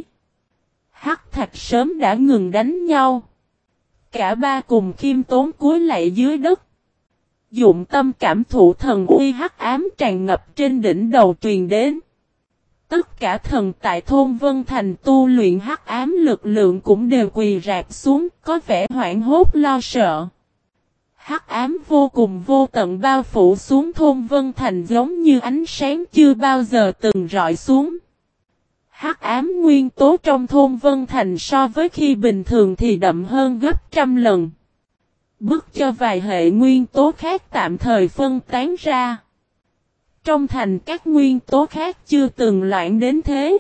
Hắc Thạch sớm đã ngừng đánh nhau. Cả ba cùng khiêm tốn cúi lạy dưới đất. Dụng tâm cảm thụ thần uy hắc ám tràn ngập trên đỉnh đầu truyền đến. Tất cả thần tại thôn Vân Thành tu luyện hắc ám lực lượng cũng đều quỳ rạp xuống, có vẻ hoảng hốt lo sợ. Hắc ám vô cùng vô tận bao phủ xuống thôn Vân Thành giống như ánh sáng chưa bao giờ từng rọi xuống. Hắc ám nguyên tố trong thôn Vân Thành so với khi bình thường thì đậm hơn gấp trăm lần. Bức cho vài hệ nguyên tố khác tạm thời phân tán ra. Trong thành các nguyên tố khác chưa từng loạn đến thế.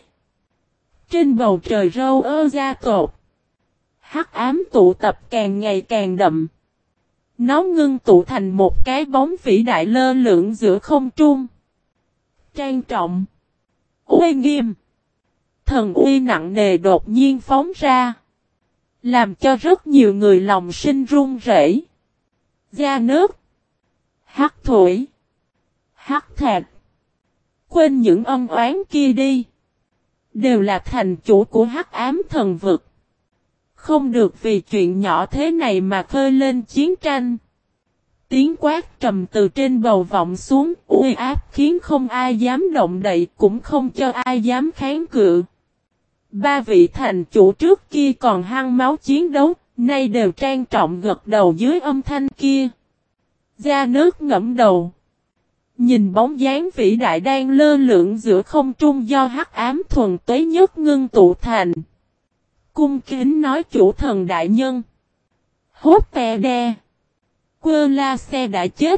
Trên bầu trời râu ơ gia tộc. Hắc ám tụ tập càng ngày càng đậm. Nó ngưng tụ thành một cái bóng vĩ đại lơ lửng giữa không trung. Trang trọng. Uy nghiêm. Thần uy nặng nề đột nhiên phóng ra. Làm cho rất nhiều người lòng sinh run rẩy. Gia Nước. Hắc Thủy. Hắc Thạch. Quên những ân oán kia đi. Đều là thành chủ của hắc ám thần vực. Không được vì chuyện nhỏ thế này mà khơi lên chiến tranh. Tiếng quát trầm từ trên bầu vọng xuống, uy áp khiến không ai dám động đậy, cũng không cho ai dám kháng cự. Ba vị thành chủ trước kia còn hăng máu chiến đấu, nay đều trang trọng gật đầu dưới âm thanh kia. Gia Nước ngẫm đầu. Nhìn bóng dáng vĩ đại đang lơ lửng giữa không trung do hắc ám thuần tuế nhất ngưng tụ thành. Cung kính nói chủ thần đại nhân. Hốt tè đe. Quơ la xe đã chết.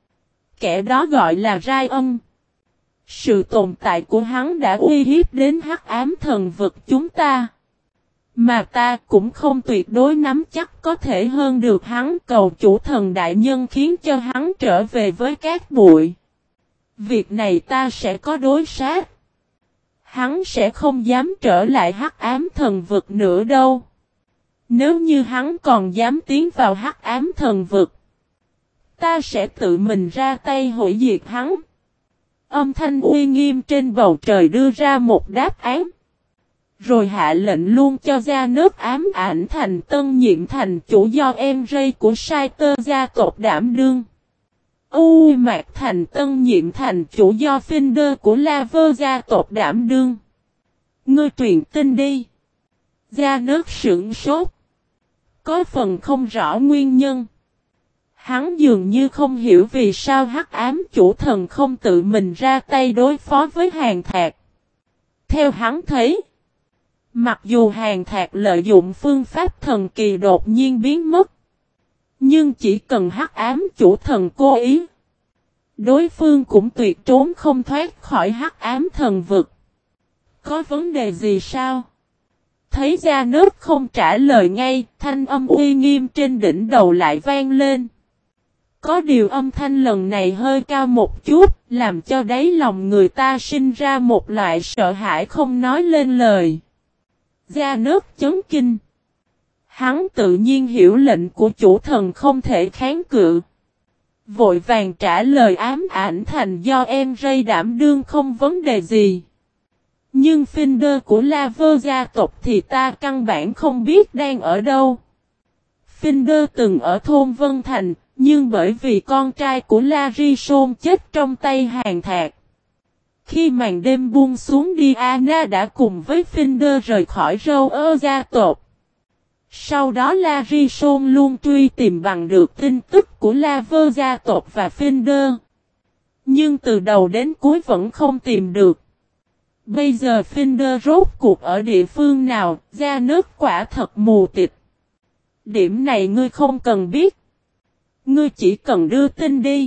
Kẻ đó gọi là Rai Ân. Sự tồn tại của hắn đã uy hiếp đến hắc ám thần vực chúng ta. Mà ta cũng không tuyệt đối nắm chắc có thể hơn được hắn, cầu chủ thần đại nhân khiến cho hắn trở về với cát bụi. Việc này ta sẽ có đối sát. hắn sẽ không dám trở lại hắc ám thần vực nữa đâu. Nếu như hắn còn dám tiến vào hắc ám thần vực, ta sẽ tự mình ra tay hủy diệt hắn. Âm thanh uy nghiêm trên bầu trời đưa ra một đáp án. Rồi hạ lệnh luôn cho Gia Nớt ám ảnh thành tân nhiệm thành chủ do em rây của Sai Tơ gia tộc đảm đương. U Mạc thành tân nhiệm thành chủ do Finder của Laver gia tộc đảm đương. Ngươi truyền tin đi. Gia Nớt sửng sốt. Có phần không rõ nguyên nhân. Hắn dường như không hiểu vì sao hắc ám chủ thần không tự mình ra tay đối phó với Hàn Thạc. Theo hắn thấy, mặc dù Hàn Thạc lợi dụng phương pháp thần kỳ đột nhiên biến mất, nhưng chỉ cần hắc ám chủ thần cố ý, đối phương cũng tuyệt trốn không thoát khỏi hắc ám thần vực. Có vấn đề gì sao? Thấy Gia Nớt không trả lời ngay, thanh âm uy nghiêm trên đỉnh đầu lại vang lên. Có điều âm thanh lần này hơi cao một chút, làm cho đáy lòng người ta sinh ra một loại sợ hãi không nói lên lời. Gia Nớt chấn kinh. Hắn tự nhiên hiểu lệnh của chủ thần không thể kháng cự. Vội vàng trả lời ám ảnh thành do em rây đảm đương không vấn đề gì. Nhưng Finder của Laver gia tộc thì ta căn bản không biết đang ở đâu. Finder từng ở thôn Vân Thành, nhưng bởi vì con trai của Larison chết trong tay Hàn Thạc. Khi màn đêm buông xuống Diana đã cùng với Finder rời khỏi Râu gia tộc. Sau đó Larison luôn truy tìm bằng được tin tức của Laver gia tộc và Finder. Nhưng từ đầu đến cuối vẫn không tìm được. Bây giờ Finder rốt cuộc ở địa phương nào, Gia Nớt quả thật mù tịt. Điểm này ngươi không cần biết. Ngươi chỉ cần đưa tin đi.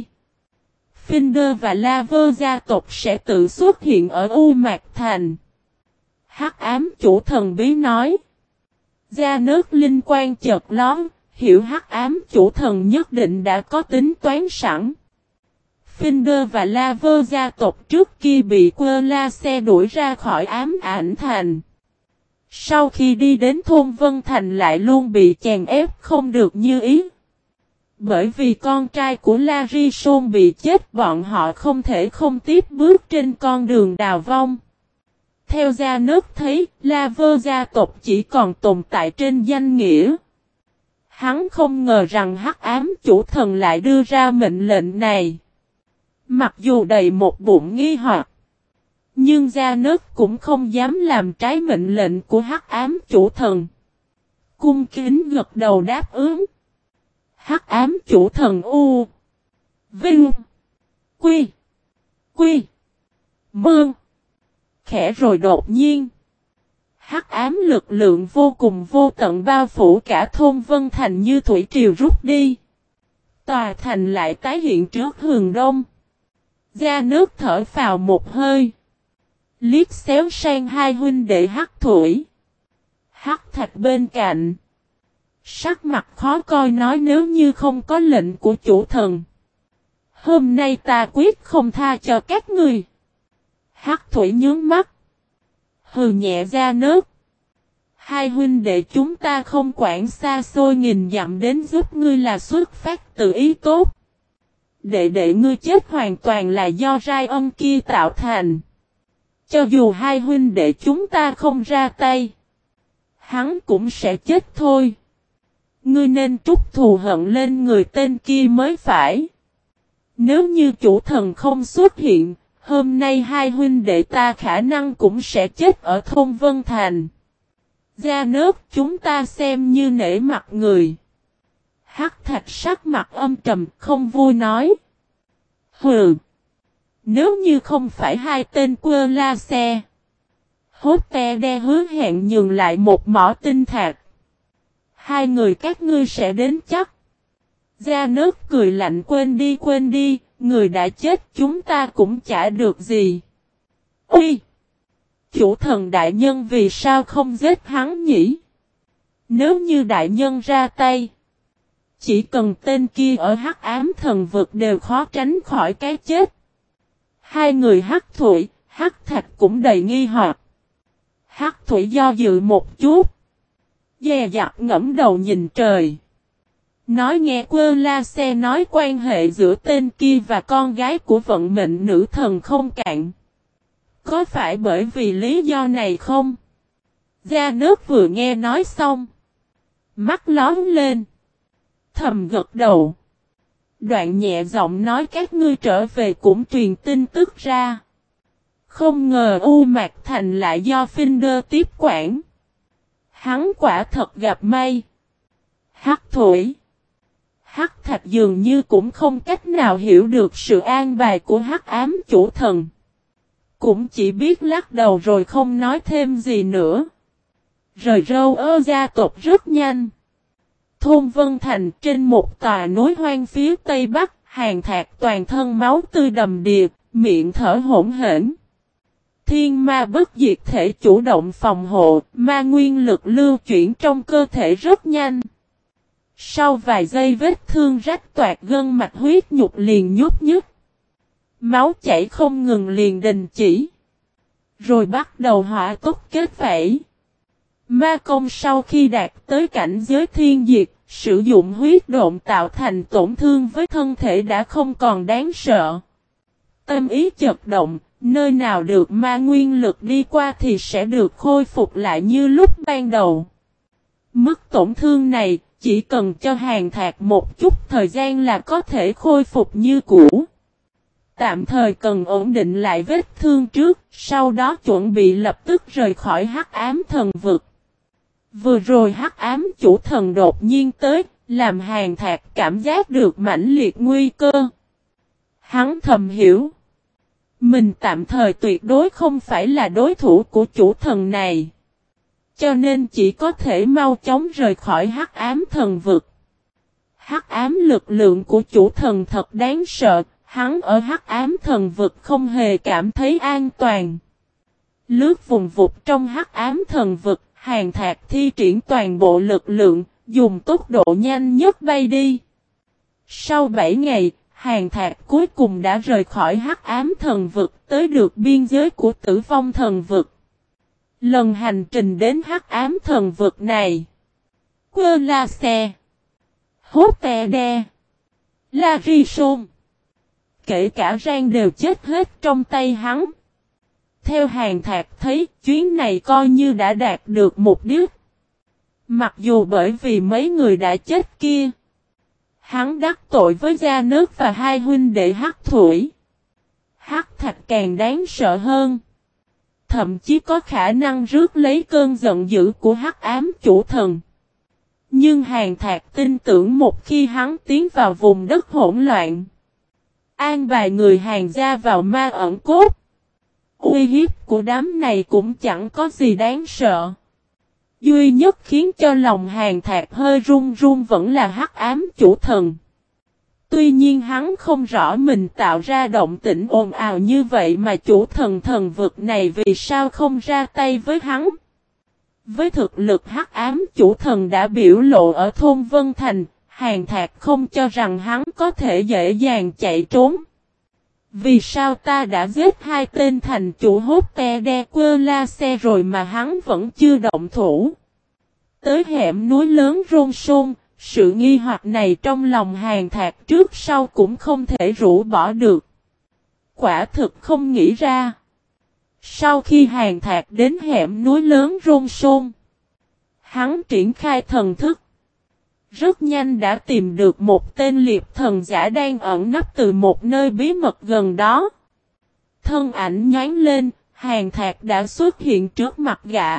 Finder và Laver gia tộc sẽ tự xuất hiện ở U Mạc Thành. Hắc ám chủ thần bí nói. Gia Nớt linh quan chợt lóe, hiểu hắc ám chủ thần nhất định đã có tính toán sẵn. Finder và Laver gia tộc trước kia bị quơ la xe đuổi ra khỏi ám ảnh thành. Sau khi đi đến thôn Vân Thành lại luôn bị chèn ép không được như ý. Bởi vì con trai của Larison bị chết bọn họ không thể không tiếp bước trên con đường đào vong. Theo Gia Nớt thấy, Laver gia tộc chỉ còn tồn tại trên danh nghĩa. Hắn không ngờ rằng hắc ám chủ thần lại đưa ra mệnh lệnh này. Mặc dù đầy một bụng nghi hoặc, nhưng Gia Nớt cũng không dám làm trái mệnh lệnh của hắc ám chủ thần. Cung kính gật đầu đáp ứng. Hắc ám chủ thần U Vinh Quy Quy Mương. Khẽ rồi đột nhiên, hắc ám lực lượng vô cùng vô tận bao phủ cả thôn Vân Thành như thủy triều rút đi. Tòa thành lại tái hiện trước hừng đông. Gia Nớt thở phào một hơi. Liếc xéo sang hai huynh đệ hắc thủy. Hắc thạch bên cạnh. Sắc mặt khó coi nói nếu như không có lệnh của chủ thần. Hôm nay ta quyết không tha cho các ngươi. Hắc thủy nhướng mắt. Hừ nhẹ Gia Nớt. Hai huynh đệ chúng ta không quản xa xôi nghìn dặm đến giúp ngươi là xuất phát từ ý tốt. Đệ ngươi chết hoàn toàn là do Rai Ân kia tạo thành. Cho dù hai huynh đệ chúng ta không ra tay, hắn cũng sẽ chết thôi. Ngươi nên trút thù hận lên người tên kia mới phải. Nếu như chủ thần không xuất hiện, hôm nay hai huynh đệ ta khả năng cũng sẽ chết ở thôn Vân Thành. Gia Nớt chúng ta xem như nể mặt người. Hắc thạch sắc mặt âm trầm không vui nói. Hừ. Nếu như không phải hai tên quơ la xe. Hốt te đe hứa hẹn nhường lại một mỏ tinh thạch. Hai người các ngươi sẽ đến chắc. Gia Nớt cười lạnh quên đi. Người đã chết chúng ta cũng chả được gì. Ui! Chủ thần đại nhân vì sao không giết hắn nhỉ? Nếu như đại nhân ra tay, chỉ cần tên kia ở hắc ám thần vực đều khó tránh khỏi cái chết. Hai người hắc thủy, Hắc Thạch cũng đầy nghi hoặc. Hắc Thủy do dự một chút. Dè dặt ngẫm đầu nhìn trời. Nói nghe Quơ La Xe nói quan hệ giữa tên kia và con gái của vận mệnh nữ thần không cạn. Có phải bởi vì lý do này không? Gia Nước vừa nghe nói xong. Mắt lóm lên. Thầm gật đầu. Đoạn nhẹ giọng nói các ngươi trở về cũng truyền tin tức ra. Không ngờ U Mạc Thành lại do Finder tiếp quản. Hắn quả thật gặp may. Hắc Thủy. Hắc Thạch dường như cũng không cách nào hiểu được sự an bài của Hắc Ám Chủ Thần. Cũng chỉ biết lắc đầu rồi không nói thêm gì nữa. Rời Râu Ơ gia tộc rất nhanh. Thôn Vân Thành trên một tòa núi hoang phía tây bắc, Hàn Thạc toàn thân máu tươi đầm đìa, miệng thở hổn hển. Thiên ma bất diệt thể chủ động phòng hộ, ma nguyên lực lưu chuyển trong cơ thể rất nhanh. Sau vài giây vết thương rách toạc gân mạch huyết nhục liền nhúc nhích. Máu chảy không ngừng liền đình chỉ. Rồi bắt đầu hỏa tốc kết vảy. Ma công sau khi đạt tới cảnh giới thiên diệt, sử dụng huyết độn tạo thành tổn thương với thân thể đã không còn đáng sợ. Tâm ý chật động, nơi nào được ma nguyên lực đi qua thì sẽ được khôi phục lại như lúc ban đầu. Mức tổn thương này, chỉ cần cho Hàn Thạc một chút thời gian là có thể khôi phục như cũ. Tạm thời cần ổn định lại vết thương trước, sau đó chuẩn bị lập tức rời khỏi Hắc Ám Thần Vực. Vừa rồi Hắc Ám Chủ Thần đột nhiên tới, làm Hàn Thạc cảm giác được mãnh liệt nguy cơ. Hắn thầm hiểu. Mình tạm thời tuyệt đối không phải là đối thủ của chủ thần này. Cho nên chỉ có thể mau chóng rời khỏi Hắc Ám Thần Vực. Hắc ám lực lượng của chủ thần thật đáng sợ, hắn ở Hắc Ám Thần Vực không hề cảm thấy an toàn. Lướt vùng vụt trong Hắc Ám Thần Vực, Hàn Thạc thi triển toàn bộ lực lượng, dùng tốc độ nhanh nhất bay đi. Sau 7 ngày, Hàn Thạc cuối cùng đã rời khỏi Hắc Ám Thần Vực, tới được biên giới của Tử Vong Thần Vực. Lần hành trình đến Hắc Ám Thần Vực này, Quơ La Xe, Hốt Tè Đe, La Ri Sôn, kể cả Rang đều chết hết trong tay hắn. Theo Hàn Thạc thấy, chuyến này coi như đã đạt được mục đích. Mặc dù bởi vì mấy người đã chết kia, hắn đắc tội với Gia Nước và hai huynh đệ Hắc Thủy. Hắc Thạch càng đáng sợ hơn. Thậm chí có khả năng rước lấy cơn giận dữ của Hắc Ám Chủ Thần. Nhưng Hàn Thạc tin tưởng một khi hắn tiến vào vùng đất hỗn loạn, an bài người Hàn gia vào ma ẩn cốt, uy hiếp của đám này cũng chẳng có gì đáng sợ. Duy nhất khiến cho lòng Hàn Thạc hơi run run vẫn là Hắc Ám Chủ Thần. Tuy nhiên hắn không rõ mình tạo ra động tĩnh ồn ào như vậy mà chủ thần thần vực này vì sao không ra tay với hắn. Với thực lực Hắc Ám Chủ Thần đã biểu lộ ở thôn Vân Thành, Hàn Thạc không cho rằng hắn có thể dễ dàng chạy trốn. Vì sao ta đã giết hai tên thành chủ Hốt Te Đe Quơ La Xe rồi mà hắn vẫn chưa động thủ? Tới hẻm núi lớn Rôn Sôn, sự nghi hoặc này trong lòng Hàn Thạc trước sau cũng không thể rũ bỏ được. Quả thực không nghĩ ra. Sau khi Hàn Thạc đến hẻm núi lớn Rôn Sôn, hắn triển khai thần thức. Rất nhanh đã tìm được một tên liệp thần giả đang ẩn nấp từ một nơi bí mật gần đó. Thân ảnh nhoáng lên, Hàn Thạc đã xuất hiện trước mặt gã.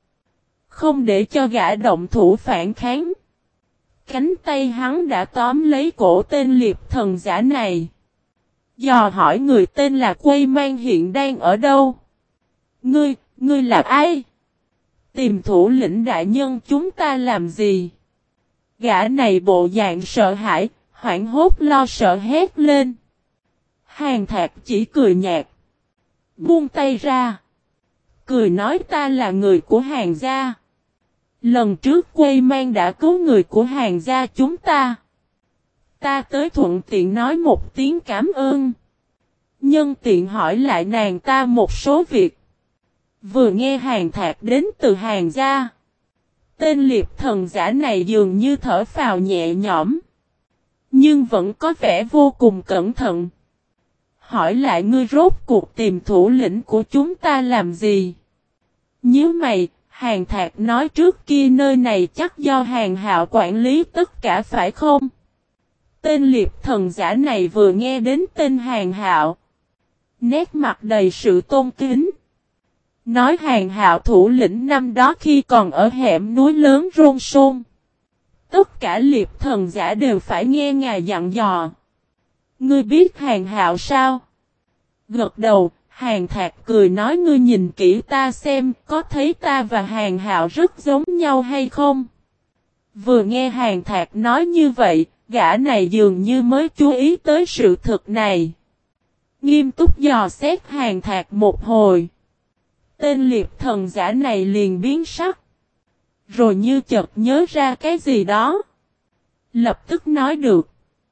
Không để cho gã động thủ phản kháng. Cánh tay hắn đã tóm lấy cổ tên liệp thần giả này. Dò hỏi người tên là Quây Mang hiện đang ở đâu? Ngươi là ai? Tìm thủ lĩnh đại nhân chúng ta làm gì? Gã này bộ dạng sợ hãi, hoảng hốt lo sợ hét lên. Hàn Thạc chỉ cười nhạt. Buông tay ra. Cười nói ta là người của Hàn gia. Lần trước Quây Mang đã cứu người của Hàn gia chúng ta. Ta tới thuận tiện nói một tiếng cảm ơn. Nhân tiện hỏi lại nàng ta một số việc. Vừa nghe Hàn Thạc đến từ Hàn gia. Tên liệp thần giả này dường như thở phào nhẹ nhõm. Nhưng vẫn có vẻ vô cùng cẩn thận. Hỏi lại ngươi rốt cuộc tìm thủ lĩnh của chúng ta làm gì? Nhớ mày, Hàn Thạc nói trước kia nơi này chắc do Hàn Hạo quản lý tất cả phải không? Tên liệp thần giả này vừa nghe đến tên Hàn Hạo. Nét mặt đầy sự tôn kính. Nói Hàn Hạo thủ lĩnh năm đó khi còn ở hẻm núi lớn Rôn Sôn. Tất cả liệp thần giả đều phải nghe ngài dặn dò. Ngươi biết Hàn Hạo sao? Gật đầu, Hàn Thạc cười nói ngươi nhìn kỹ ta xem có thấy ta và Hàn Hạo rất giống nhau hay không? Vừa nghe Hàn Thạc nói như vậy, gã này dường như mới chú ý tới sự thực này. Nghiêm túc dò xét Hàn Thạc một hồi. Tên liệp thần giả này liền biến sắc. Rồi như chợt nhớ ra cái gì đó. Lập tức nói được.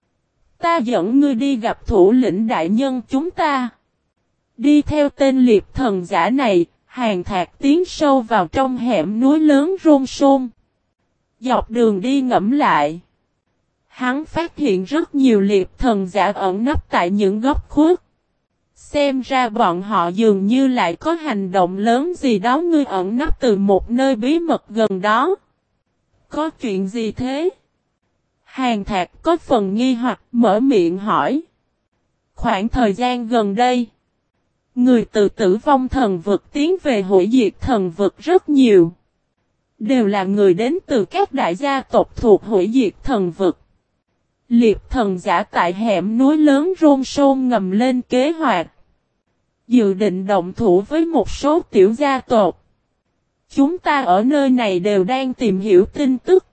Ta dẫn ngươi đi gặp thủ lĩnh đại nhân chúng ta. Đi theo tên liệp thần giả này, Hàn Thạc tiến sâu vào trong hẻm núi lớn Rôn Sôn. Dọc đường đi ngẫm lại. Hắn phát hiện rất nhiều liệp thần giả ẩn nấp tại những góc khuất. Xem ra bọn họ dường như lại có hành động lớn gì đó ngươi ẩn nấp từ một nơi bí mật gần đó. Có chuyện gì thế? Hàn Thạc có phần nghi hoặc mở miệng hỏi. Khoảng thời gian gần đây, người từ Tử Vong Thần Vực tiến về Hủy Diệt Thần Vực rất nhiều. Đều là người đến từ các đại gia tộc thuộc Hủy Diệt Thần Vực. Liệp thần giả tại hẻm núi lớn Rôn Sôn ngầm lên kế hoạch. Dự định động thủ với một số tiểu gia tộc. Chúng ta ở nơi này đều đang tìm hiểu tin tức.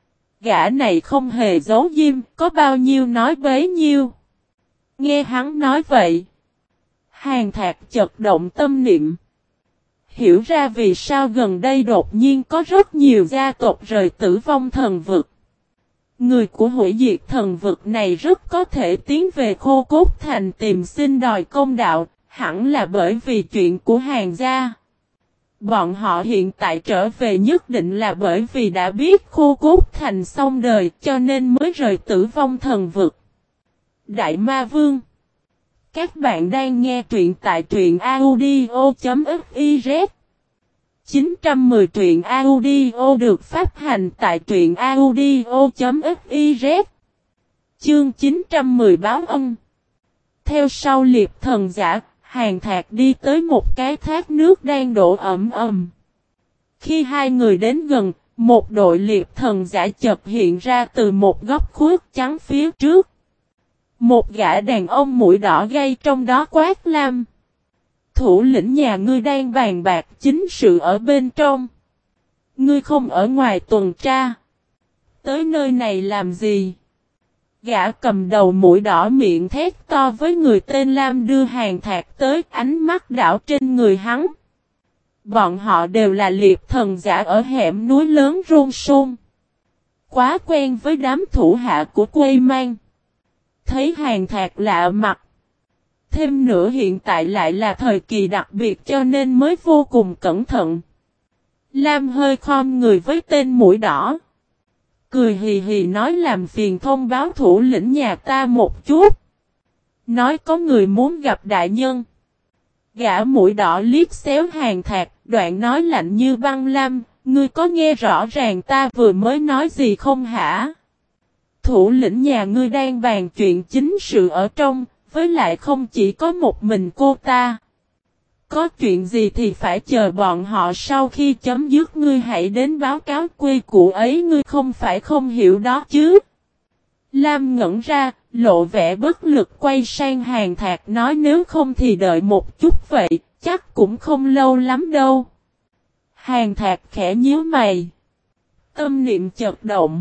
Gã này không hề giấu diêm, có bao nhiêu nói bấy nhiêu. Nghe hắn nói vậy. Hàn Thạc chợt động tâm niệm. Hiểu ra vì sao gần đây đột nhiên có rất nhiều gia tộc rời Tử Vong Thần Vực. Người của Hủy Diệt Thần Vực này rất có thể tiến về Khô Cốt Thành tìm xin đòi công đạo, hẳn là bởi vì chuyện của Hàn gia. Bọn họ hiện tại trở về nhất định là bởi vì đã biết Khô Cốt Thành xong đời cho nên mới rời Tử Vong Thần Vực. Đại Ma Vương. Các bạn đang nghe truyện tại truyện audio.fiz. 910 truyện audio được phát hành tại truyện audio.fiz. Chương 910 báo ân. Theo sau liệp thần giả, Hàn Thạc đi tới một cái thác nước đang đổ ẩm ẩm. Khi hai người đến gần, một đội liệp thần giả chợt hiện ra từ một góc khuất trắng phía trước. Một gã đàn ông mũi đỏ gay trong đó quát lam. Thủ lĩnh nhà ngươi đang bàn bạc chính sự ở bên trong. Ngươi không ở ngoài tuần tra. Tới nơi này làm gì? Gã cầm đầu mũi đỏ miệng thét to với người tên Lam đưa Hàn Thạc tới ánh mắt đảo trên người hắn. Bọn họ đều là liệp thần giả ở hẻm núi lớn Rôn Sôn. Quá quen với đám thủ hạ của Quây Mang. Thấy Hàn Thạc lạ mặt. Thêm nữa hiện tại lại là thời kỳ đặc biệt cho nên mới vô cùng cẩn thận. Lam hơi khom người với tên mũi đỏ. Cười hì hì nói làm phiền thông báo thủ lĩnh nhà ta một chút. Nói có người muốn gặp đại nhân. Gã mũi đỏ liếc xéo Hàn Thạc, đoạn nói lạnh như băng Lam, ngươi có nghe rõ ràng ta vừa mới nói gì không hả? Thủ lĩnh nhà ngươi đang bàn chuyện chính sự ở trong, với lại không chỉ có một mình cô ta. Có chuyện gì thì phải chờ bọn họ sau khi chấm dứt ngươi hãy đến báo cáo quy củ ấy ngươi không phải không hiểu đó chứ. Lam ngẩn ra, lộ vẻ bất lực quay sang Hàn Thạc nói nếu không thì đợi một chút vậy, chắc cũng không lâu lắm đâu. Hàn Thạc khẽ nhíu mày. Tâm niệm chợt động.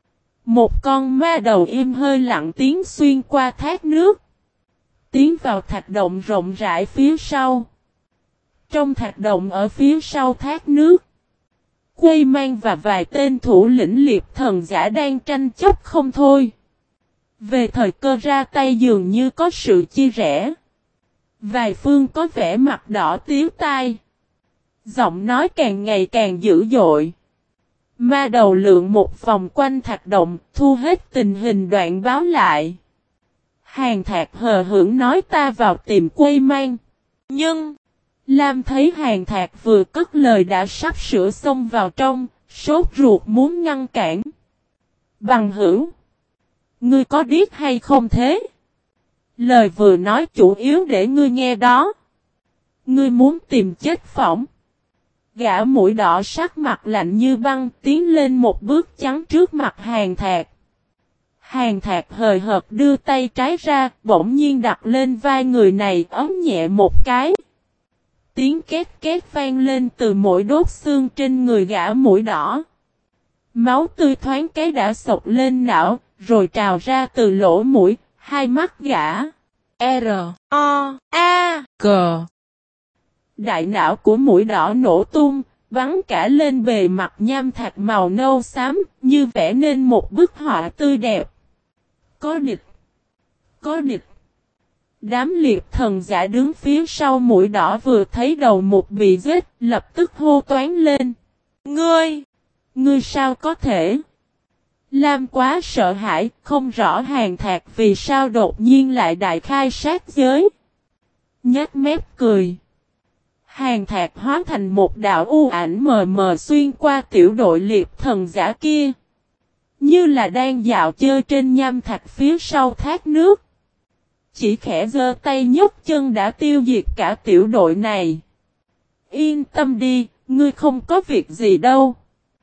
Một con ma đầu im hơi lặng tiến xuyên qua thác nước. Tiến vào thạch động rộng rãi phía sau. Trong thạch động ở phía sau thác nước. Quây Mang và vài tên thủ lĩnh liệp thần giả đang tranh chấp không thôi. Về thời cơ ra tay dường như có sự chia rẽ. Vài phương có vẻ mặt đỏ tíu tai. Giọng nói càng ngày càng dữ dội. Ma đầu lượn một vòng quanh thạch động, thu hết tình hình đoạn báo lại. Hàng Thạc hờ hững nói ta vào tìm quây mang. Nhưng, Lam thấy Hàng Thạc vừa cất lời đã sắp sửa xông vào trong, sốt ruột muốn ngăn cản. Bằng hữu, ngươi có điếc hay không thế? Lời vừa nói chủ yếu để ngươi nghe đó. Ngươi muốn tìm chết phỏng. Gã mũi đỏ sắc mặt lạnh như băng tiến lên một bước chắn trước mặt Hàng Thạc. Hàng Thạc hời hợt đưa tay trái ra, bỗng nhiên đặt lên vai người này ấm nhẹ một cái. Tiếng két két vang lên từ mỗi đốt xương trên người gã mũi đỏ. Máu tươi thoáng cái đã sộc lên não, rồi trào ra từ lỗ mũi, hai mắt gã. R.O.A.K. Đại não của mũi đỏ nổ tung, bắn cả lên bề mặt nham thạch màu nâu xám, như vẽ nên một bức họa tươi đẹp. Có địch! Có địch! Đám liệp thần giả đứng phía sau mũi đỏ vừa thấy đầu một bị giết, lập tức hô toán lên. Ngươi! Ngươi sao có thể? Lam quá sợ hãi, không rõ Hàng Thạc vì sao đột nhiên lại đại khai sát giới. Nhếch mép cười. Hàng Thạc hóa thành một đạo u ảnh mờ mờ xuyên qua tiểu đội liệp thần giả kia. Như là đang dạo chơi trên nham thạch phía sau thác nước. Chỉ khẽ giơ tay nhấc chân đã tiêu diệt cả tiểu đội này. Yên tâm đi, ngươi không có việc gì đâu.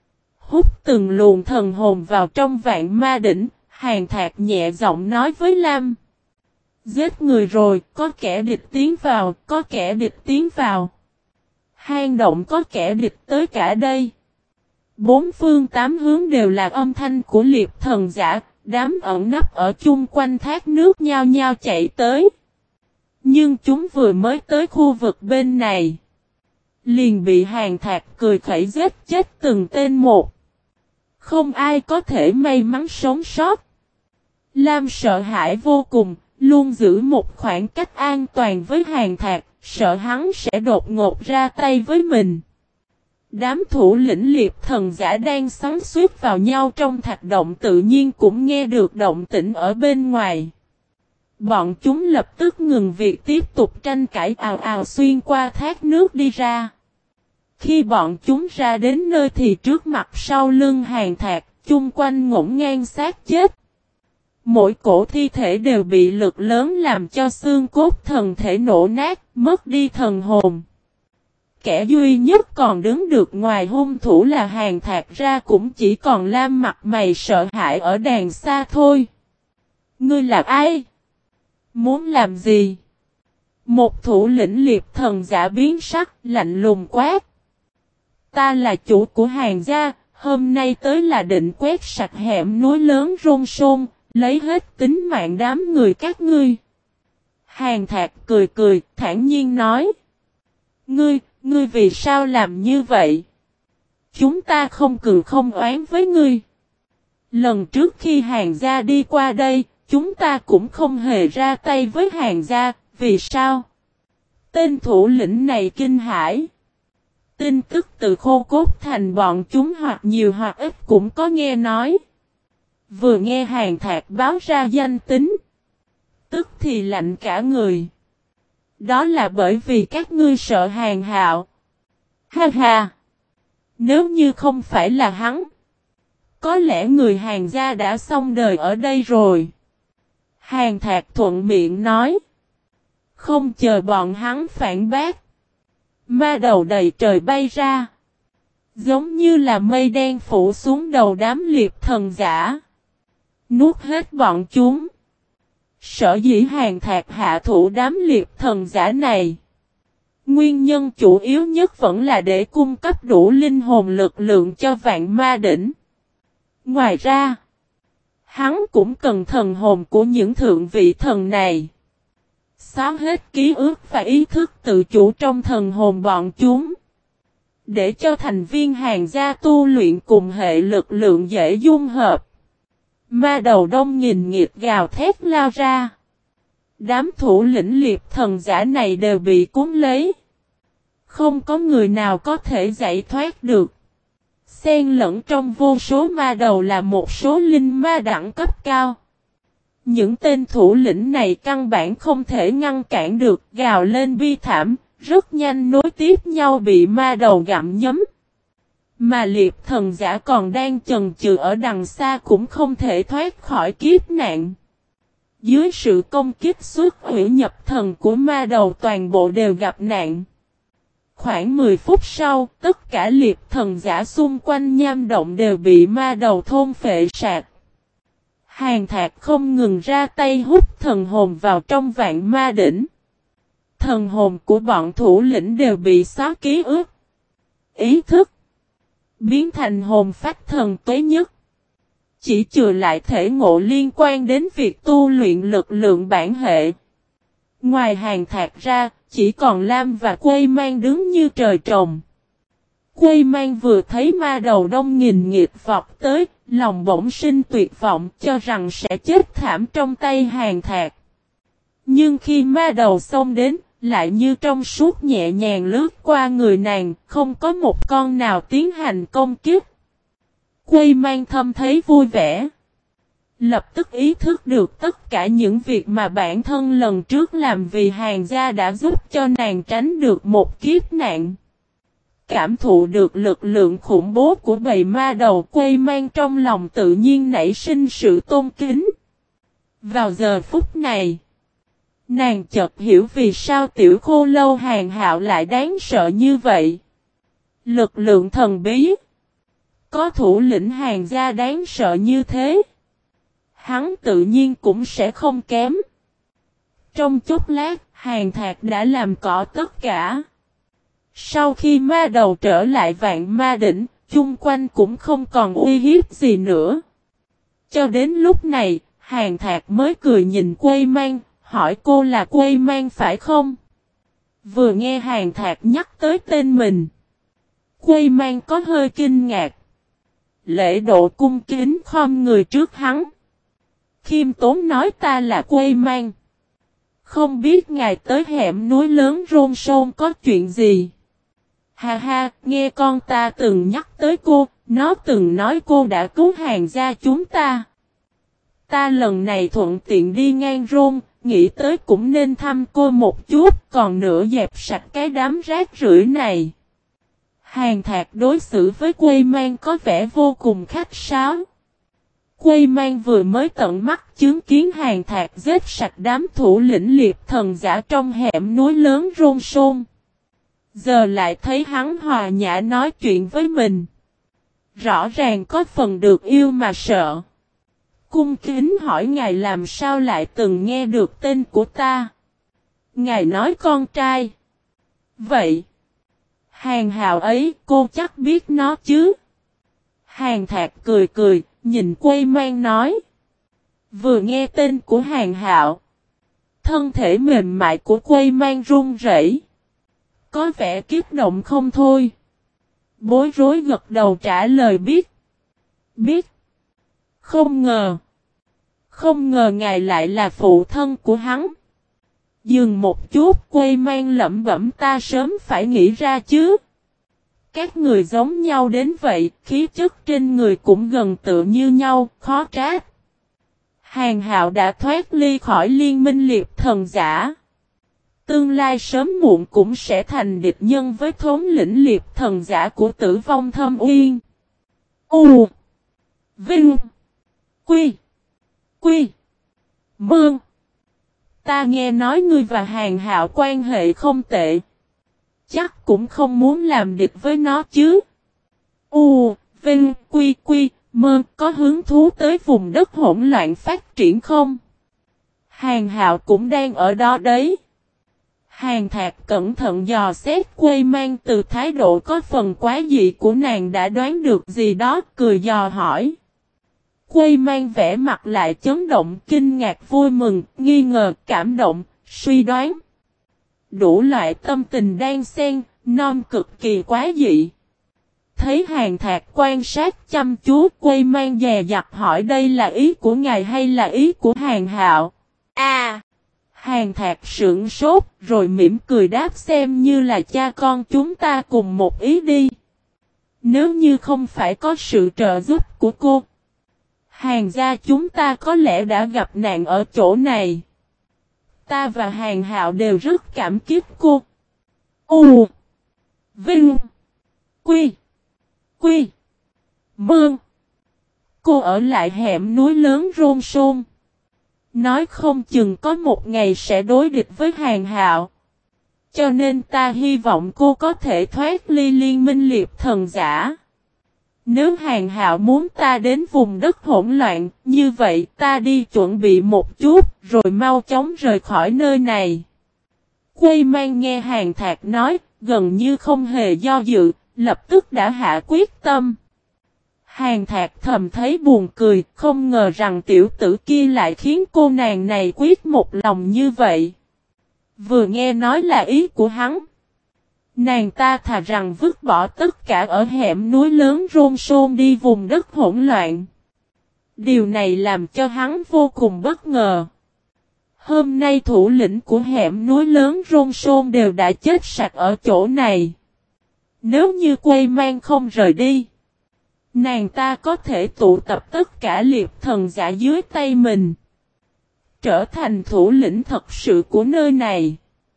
Hút từng luồng thần hồn vào trong vạn ma đỉnh, Hàng Thạc nhẹ giọng nói với Lam. Giết người rồi, có kẻ địch tiến vào, có kẻ địch tiến vào. Hang động có kẻ địch tới cả đây. Bốn phương tám hướng đều là âm thanh của liệp thần giả, đám ẩn nấp ở chung quanh thác nước nhao nhao chạy tới. Nhưng chúng vừa mới tới khu vực bên này, liền bị Hàng Thạc cười khẩy giết chết từng tên một. Không ai có thể may mắn sống sót. Lam sợ hãi vô cùng, luôn giữ một khoảng cách an toàn với Hàng Thạc, sợ hắn sẽ đột ngột ra tay với mình. Đám thủ lĩnh liệp thần giả đang xoắn xuýt vào nhau trong thạch động tự nhiên cũng nghe được động tĩnh ở bên ngoài. Bọn chúng lập tức ngừng việc tiếp tục tranh cãi ào ào xuyên qua thác nước đi ra. Khi bọn chúng ra đến nơi thì trước mặt sau lưng Hàng Thạc, chung quanh ngổn ngang xác chết. Mỗi cổ thi thể đều bị lực lớn làm cho xương cốt thần thể nổ nát, mất đi thần hồn. Kẻ duy nhất còn đứng được ngoài hung thủ là Hàng Thạc ra cũng chỉ còn Lam mặt mày sợ hãi ở đàng xa thôi. Ngươi là ai? Muốn làm gì? Một thủ lĩnh liệp thần giả biến sắc, lạnh lùng quát. Ta là chủ của Hàng gia, hôm nay tới là định quét sạch hẻm núi lớn rôn sôn, lấy hết tính mạng đám người các ngươi. Hàng Thạc cười cười, thản nhiên nói. Ngươi vì sao làm như vậy? Chúng ta không cừu không oán với ngươi. Lần trước khi Hàng gia đi qua đây, chúng ta cũng không hề ra tay với Hàng gia, vì sao? Tên thủ lĩnh này kinh hãi. Tin tức từ Khô Cốt Thành bọn chúng hoặc nhiều hoặc ít cũng có nghe nói. Vừa nghe Hàng Thạc báo ra danh tính, tức thì lạnh cả người. Đó là bởi vì các ngươi sợ Hàng Hạo. Ha ha! Nếu như không phải là hắn, có lẽ người Hàng gia đã xong đời ở đây rồi. Hàng Thạc thuận miệng nói. Không chờ bọn hắn phản bác. Ma đầu đầy trời bay ra. Giống như là mây đen phủ xuống đầu đám liệp thần giả. Nuốt hết bọn chúng. Sở dĩ Hàng Thạc hạ thủ đám liệp thần giả này. Nguyên nhân chủ yếu nhất vẫn là để cung cấp đủ linh hồn lực lượng cho vạn ma đỉnh. Ngoài ra, hắn cũng cần thần hồn của những thượng vị thần này. Xóa hết ký ức và ý thức tự chủ trong thần hồn bọn chúng. Để cho thành viên Hàng gia tu luyện cùng hệ lực lượng dễ dung hợp. Ma đầu đông nghìn nghịt gào thét lao ra. Đám thủ lĩnh liệp thần giả này đều bị cuốn lấy. Không có người nào có thể giải thoát được. Xen lẫn trong vô số ma đầu là một số linh ma đẳng cấp cao. Những tên thủ lĩnh này căn bản không thể ngăn cản được, gào lên bi thảm, rất nhanh nối tiếp nhau bị ma đầu gặm nhấm. Mà liệp thần giả còn đang chần chừ ở đằng xa cũng không thể thoát khỏi kiếp nạn. Dưới sự công kích xuất hủy nhập thần của ma đầu toàn bộ đều gặp nạn. Khoảng 10 phút sau, tất cả liệp thần giả xung quanh nham động đều bị ma đầu thôn phệ sạch. Hàn Thạc không ngừng ra tay hút thần hồn vào trong vạn ma đỉnh. Thần hồn của bọn thủ lĩnh đều bị xóa ký ức, ý thức, biến thành hồn phách thần tuế nhất. Chỉ trừ lại thể ngộ liên quan đến việc tu luyện lực lượng bản hệ. Ngoài Hàn Thạc ra, chỉ còn Lam và Quây Mang đứng như trời trồng. Quây Mang vừa thấy ma đầu đông nghìn nghịt vọt tới, lòng bỗng sinh tuyệt vọng cho rằng sẽ chết thảm trong tay Hàn Thạc. Nhưng khi ma đầu xông đến, lại như trong suốt nhẹ nhàng lướt qua người nàng, không có một con nào tiến hành công kích. Quây Mang thâm thấy vui vẻ. Lập tức ý thức được tất cả những việc mà bản thân lần trước làm vì Hàn gia đã giúp cho nàng tránh được một kiếp nạn. Cảm thụ được lực lượng khủng bố của bầy ma đầu, Quây Mang trong lòng tự nhiên nảy sinh sự tôn kính. Vào giờ phút này, nàng chợt hiểu vì sao tiểu khô lâu Hàn Hạo lại đáng sợ như vậy. Lực lượng thần bí. Có thủ lĩnh Hàn gia đáng sợ như thế, hắn tự nhiên cũng sẽ không kém. Trong chốc lát, Hàn Thạc đã làm cỏ tất cả. Sau khi ma đầu trở lại vạn ma đỉnh, chung quanh cũng không còn uy hiếp gì nữa. Cho đến lúc này, Hàn Thạc mới cười nhìn Quây Mang, hỏi cô là Quây Mang phải không? Vừa nghe Hàn Thạc nhắc tới tên mình, Quây Mang có hơi kinh ngạc. Lễ độ cung kính khom người trước hắn. Khiêm tốn nói ta là Quây Mang. Không biết ngài tới hẻm núi lớn Rôn Sôn có chuyện gì? Ha ha, nghe con ta từng nhắc tới cô, nó từng nói cô đã cứu Hàn gia chúng ta. Ta lần này thuận tiện đi ngang Rôn, nghĩ tới cũng nên thăm cô một chút, còn nữa dẹp sạch cái đám rác rưởi này. Hàn Thạc đối xử với Quây Mang có vẻ vô cùng khách sáo. Quây Mang vừa mới tận mắt chứng kiến Hàn Thạc giết sạch đám thủ lĩnh liệp thần giả trong hẻm núi lớn Rôn Sôn. Giờ lại thấy hắn hòa nhã nói chuyện với mình. Rõ ràng có phần được yêu mà sợ. Cung kính hỏi ngài làm sao lại từng nghe được tên của ta. Ngài nói con trai. Vậy, Hàn Hạo ấy cô chắc biết nó chứ? Hàn Thạc cười cười, nhìn Quây Mang nói. Vừa nghe tên của Hàn Hạo, thân thể mềm mại của Quây Mang run rẩy, có vẻ kích động không thôi. Bối rối gật đầu trả lời biết. Biết. Không ngờ ngài lại là phụ thân của hắn. Dừng một chút, Quây Mang lẩm bẩm ta sớm phải nghĩ ra chứ. Các người giống nhau đến vậy, khí chất trên người cũng gần tự như nhau, khó trách. Hàn Hạo đã thoát ly khỏi liên minh liệp thần giả. Tương lai sớm muộn cũng sẽ thành địch nhân với thống lĩnh liệp thần giả của Tử Vong Thâm Uyên. U Vinh Quy Quy Mương. Ta nghe nói ngươi và Hàn Hạo quan hệ không tệ. Chắc cũng không muốn làm địch với nó chứ. U Vinh Quy Quy Mơ có hứng thú tới vùng đất hỗn loạn phát triển không? Hàn Hạo cũng đang ở đó đấy. Hàn Thạc cẩn thận dò xét Quây Mang, từ thái độ có phần quá dị của nàng đã đoán được gì đó, cười dò hỏi. Quây Mang vẻ mặt lại chấn động, kinh ngạc, vui mừng, nghi ngờ, cảm động, suy đoán. Đủ loại tâm tình đang xen, non cực kỳ quá dị. Thấy Hàn Thạc quan sát chăm chú, Quây Mang dè dặt hỏi đây là ý của ngài hay là ý của Hàn Hạo? À! Hàng Thạc sững sốt rồi mỉm cười đáp xem như là cha con chúng ta cùng một ý đi. Nếu như không phải có sự trợ giúp của cô, Hàng gia chúng ta có lẽ đã gặp nạn ở chỗ này. Ta và Hàng Hạo đều rất cảm kích cô. U Vinh Quy Quy Mương. Cô ở lại hẻm núi lớn Rôn Sôn. Nói không chừng có một ngày sẽ đối địch với Hàng Hạo. Cho nên ta hy vọng cô có thể thoát ly liên minh liệp thần giả. Nếu Hàng Hạo muốn ta đến vùng đất hỗn loạn, như vậy ta đi chuẩn bị một chút, rồi mau chóng rời khỏi nơi này. Quây mang nghe Hàng Thạc nói, gần như không hề do dự, lập tức đã hạ quyết tâm. Hàng Thạc thầm thấy buồn cười, không ngờ rằng tiểu tử kia lại khiến cô nàng này quyết một lòng như vậy. Vừa nghe nói là ý của hắn, nàng ta thà rằng vứt bỏ tất cả ở hẻm núi lớn Rôn Sôn đi vùng đất hỗn loạn. Điều này làm cho hắn vô cùng bất ngờ. Hôm nay thủ lĩnh của hẻm núi lớn Rôn Sôn đều đã chết sạch ở chỗ này. Nếu như Quây mang không rời đi, nàng ta có thể tụ tập tất cả liệp thần giả dưới tay mình, trở thành thủ lĩnh thật sự của nơi này.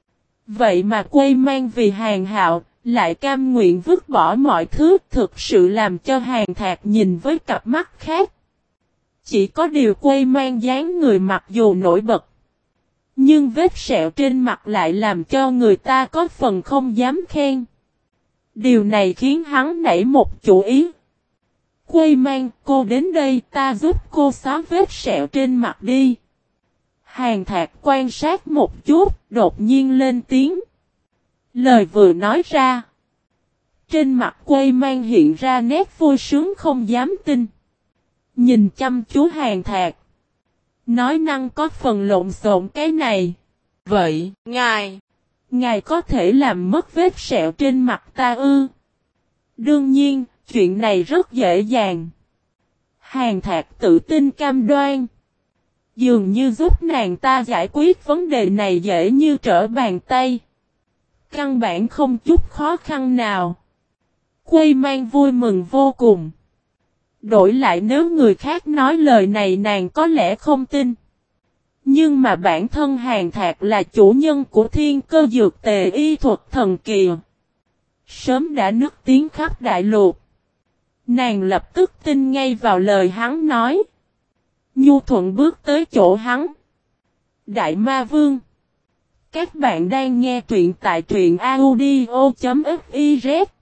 Vậy mà Quây mang vì Hàng Hạo, lại cam nguyện vứt bỏ mọi thứ, thực sự làm cho Hàng Thạc nhìn với cặp mắt khác. Chỉ có điều Quây mang dáng người mặc dù nổi bật, nhưng vết sẹo trên mặt lại làm cho người ta có phần không dám khen. Điều này khiến hắn nảy một chủ ý. Quây mang, cô đến đây, ta giúp cô xóa vết sẹo trên mặt đi. Hàng Thạc quan sát một chút, đột nhiên lên tiếng. Lời vừa nói ra, trên mặt Quây mang hiện ra nét vui sướng không dám tin. Nhìn chăm chú Hàng Thạc, nói năng có phần lộn xộn cái này. Vậy, ngài có thể làm mất vết sẹo trên mặt ta ư? Đương nhiên, chuyện này rất dễ dàng. Hàng Thạc tự tin cam đoan. Dường như giúp nàng ta giải quyết vấn đề này dễ như trở bàn tay. Căn bản không chút khó khăn nào. Quây mang vui mừng vô cùng. Đổi lại nếu người khác nói lời này nàng có lẽ không tin. Nhưng mà bản thân Hàng Thạc là chủ nhân của thiên cơ dược tề y thuật thần kỳ. Sớm đã nức tiếng khắp đại lục. Nàng lập tức tin ngay vào lời hắn nói. Nhu thuận bước tới chỗ hắn. Đại Ma Vương. Các bạn đang nghe truyện tại truyện audio.fiz.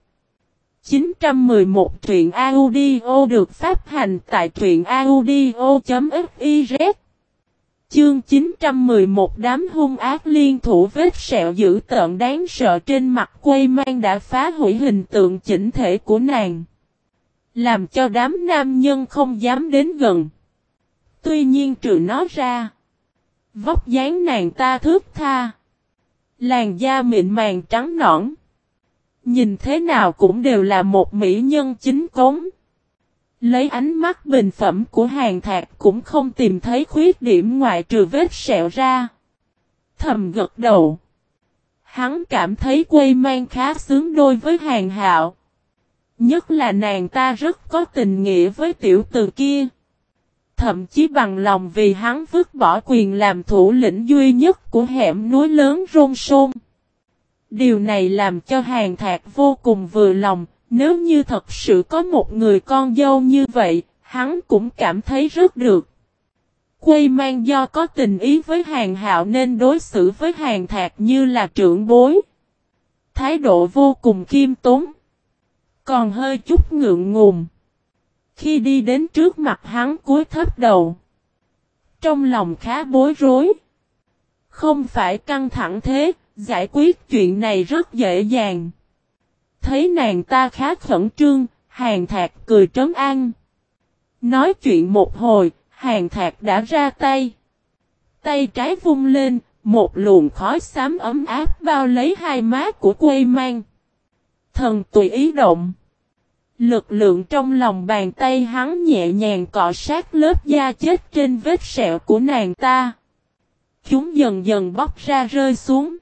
911 truyện audio được phát hành tại truyện audio.fiz. Chương 911 đám hung ác liên thủ vết sẹo dữ tợn đáng sợ trên mặt Quây mang đã phá hủy hình tượng chỉnh thể của nàng. Làm cho đám nam nhân không dám đến gần. Tuy nhiên trừ nó ra, vóc dáng nàng ta thướt tha, làn da mịn màng trắng nõn, nhìn thế nào cũng đều là một mỹ nhân chính cống. Lấy ánh mắt bình phẩm của Hàng Thạc cũng không tìm thấy khuyết điểm ngoại trừ vết sẹo ra. Thầm gật đầu. Hắn cảm thấy Quây mang khá xứng đôi với Hàng Hạo. Nhất là nàng ta rất có tình nghĩa với tiểu tử kia. Thậm chí bằng lòng vì hắn vứt bỏ quyền làm thủ lĩnh duy nhất của hẻm núi lớn Rôn Sôn. Điều này làm cho Hàng Thạc vô cùng vừa lòng, nếu như thật sự có một người con dâu như vậy, hắn cũng cảm thấy rất được. Quây mang do có tình ý với Hàng Hạo nên đối xử với Hàng Thạc như là trưởng bối. Thái độ vô cùng khiêm tốn, còn hơi chút ngượng ngùng. Khi đi đến trước mặt hắn cúi thấp đầu, trong lòng khá bối rối. Không phải căng thẳng thế, giải quyết chuyện này rất dễ dàng. Thấy nàng ta khá khẩn trương, Hàng Thạc cười trấn an. Nói chuyện một hồi, Hàng Thạc đã ra tay. Tay trái vung lên, một luồng khói xám ấm áp bao lấy hai má của Quây mang. Thần tùy ý động. Lực lượng trong lòng bàn tay hắn nhẹ nhàng cọ sát lớp da chết trên vết sẹo của nàng ta. chúng dần dần bóc ra rơi xuống.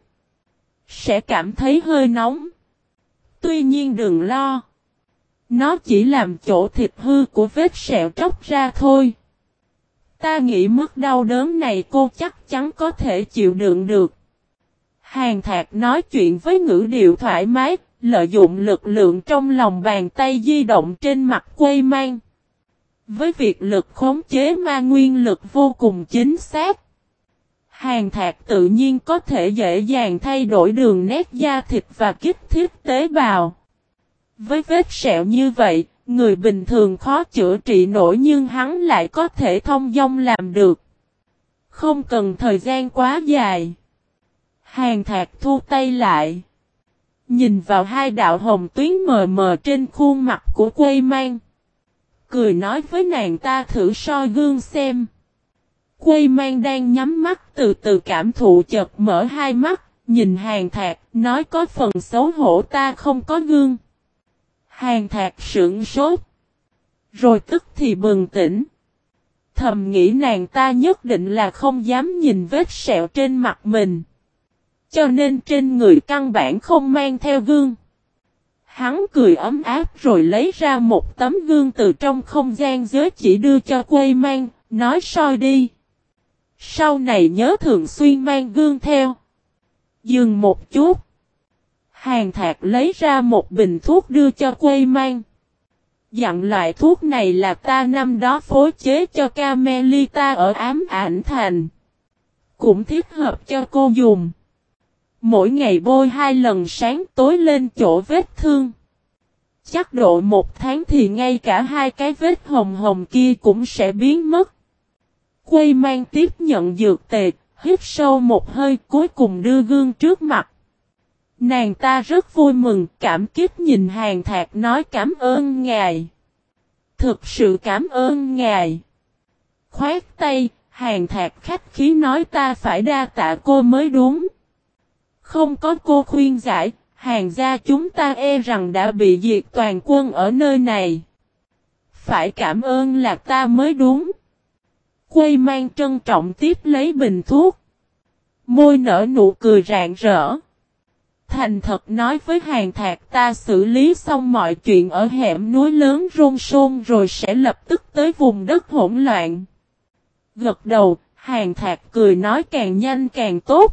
Sẽ cảm thấy hơi nóng. Tuy nhiên đừng lo. Nó chỉ làm chỗ thịt hư của vết sẹo tróc ra thôi. Ta nghĩ mức đau đớn này cô chắc chắn có thể chịu đựng được. Hàn Thạc nói chuyện với ngữ điệu thoải mái, lợi dụng lực lượng trong lòng bàn tay di động trên mặt Quây Mang. Với việc lực khống chế ma nguyên lực vô cùng chính xác, Hàn Thạc tự nhiên có thể dễ dàng thay đổi đường nét da thịt và kích thích tế bào. Với vết sẹo như vậy, người bình thường khó chữa trị nổi nhưng hắn lại có thể thông dong làm được. Không cần thời gian quá dài. Hàn Thạc thu tay lại. Nhìn vào hai đạo hồng tuyến mờ mờ trên khuôn mặt của Quây Mang. Cười nói với nàng ta thử soi gương xem. Quây Mang đang nhắm mắt từ từ cảm thụ chợt mở hai mắt, nhìn Hàn Thạc, nói có phần xấu hổ ta không có gương. Hàn Thạc sững sốt. Rồi tức thì bừng tỉnh. Thầm nghĩ nàng ta nhất định là không dám nhìn vết sẹo trên mặt mình. Cho nên trên người căn bản không mang theo gương. Hắn cười ấm áp rồi lấy ra một tấm gương từ trong không gian giới chỉ đưa cho Quây Mang, nói soi đi. Sau này nhớ thường xuyên mang gương theo. Dừng một chút. Hàn Thạc lấy ra một bình thuốc đưa cho Quây Mang. Dặn loại thuốc này là ta năm đó phối chế cho Camelita ở Ám Ảnh Thành. Cũng thích hợp cho cô dùng. Mỗi ngày bôi 2 lần sáng tối lên chỗ vết thương. Chắc độ 1 tháng thì ngay cả 2 cái vết hồng hồng kia cũng sẽ biến mất. Quây Mang tiếp nhận dược tề, hít sâu một hơi cuối cùng đưa gương trước mặt. Nàng ta rất vui mừng, cảm kích nhìn Hàn Thạc nói cảm ơn ngài. Thực sự cảm ơn ngài. Khoát tay, Hàn Thạc khách khí nói ta phải đa tạ cô mới đúng. Không có cô khuyên giải, Hàn gia chúng ta e rằng đã bị diệt toàn quân ở nơi này. Phải cảm ơn là ta mới đúng. Quây Mang trân trọng tiếp lấy bình thuốc. Môi nở nụ cười rạng rỡ. Thành thật nói với Hàn Thạc ta xử lý xong mọi chuyện ở hẻm núi lớn Rôn Sôn rồi sẽ lập tức tới vùng đất hỗn loạn. Gật đầu, Hàn Thạc cười nói càng nhanh càng tốt.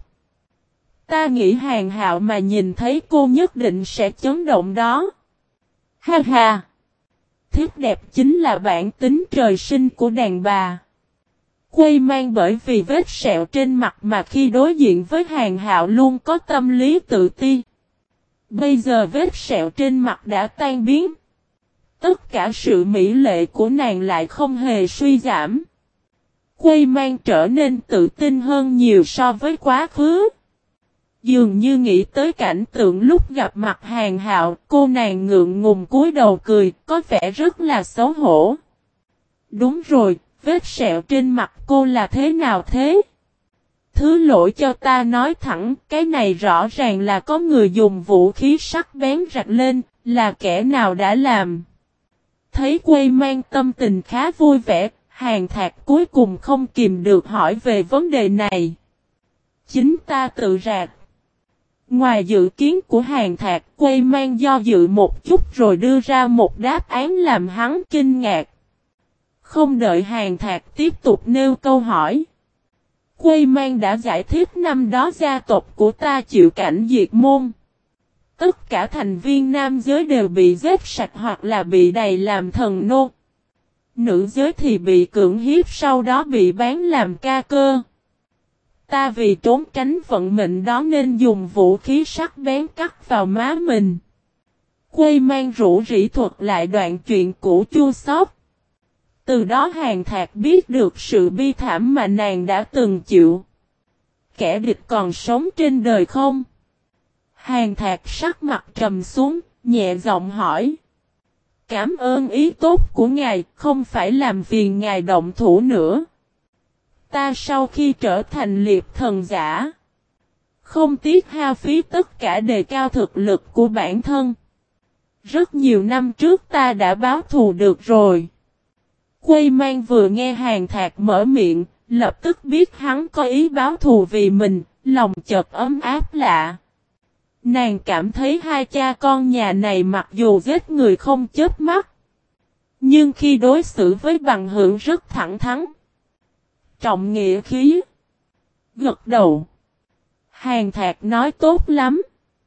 Ta nghĩ Hàn Hạo mà nhìn thấy cô nhất định sẽ chấn động đó. Ha ha! Thiếp đẹp chính là bản tính trời sinh của đàn bà. Quây Mang bởi vì vết sẹo trên mặt mà khi đối diện với Hàn Hạo luôn có tâm lý tự ti. Bây giờ vết sẹo trên mặt đã tan biến. Tất cả sự mỹ lệ của nàng lại không hề suy giảm. Quây Mang trở nên tự tin hơn nhiều so với quá khứ. Dường như nghĩ tới cảnh tượng lúc gặp mặt Hàn Hạo, cô nàng ngượng ngùng cúi đầu cười, có vẻ rất là xấu hổ. Đúng rồi, vết sẹo trên mặt cô là thế nào thế? Thứ lỗi cho ta nói thẳng, cái này rõ ràng là có người dùng vũ khí sắc bén rạch lên, là kẻ nào đã làm. Thấy Quây Mang tâm tình khá vui vẻ, Hàn Thạc cuối cùng không kìm được hỏi về vấn đề này. Chính ta tự rạch. Ngoài dự kiến của Hàn Thạc, Quây Mang do dự một chút rồi đưa ra một đáp án làm hắn kinh ngạc. Không đợi Hàn Thạc tiếp tục nêu câu hỏi. Quây Mang đã giải thích năm đó gia tộc của ta chịu cảnh diệt môn. Tất cả thành viên nam giới đều bị giết sạch hoặc là bị đày làm thần nô. Nữ giới thì bị cưỡng hiếp sau đó bị bán làm ca cơ. Ta vì trốn tránh vận mệnh đó nên dùng vũ khí sắc bén cắt vào má mình. Quây Mang rủ rỉ thuật lại đoạn chuyện cũ chua xót. Từ đó Hàn Thạc biết được sự bi thảm mà nàng đã từng chịu. Kẻ địch còn sống trên đời không? Hàn Thạc sắc mặt trầm xuống, nhẹ giọng hỏi. Cảm ơn ý tốt của ngài, không phải làm phiền ngài động thủ nữa. Ta sau khi trở thành liệp thần giả, không tiếc hao phí tất cả đề cao thực lực của bản thân. Rất nhiều năm trước ta đã báo thù được rồi. Quây Mang vừa nghe Hàn Thạc mở miệng, Lập tức biết hắn có ý báo thù vì mình, lòng chợt ấm áp lạ. Nàng cảm thấy hai cha con nhà này mặc dù giết người không chớp mắt, nhưng khi đối xử với bằng hữu rất thẳng thắn, trọng nghĩa khí. Gật đầu. Hàn Thạc nói tốt lắm.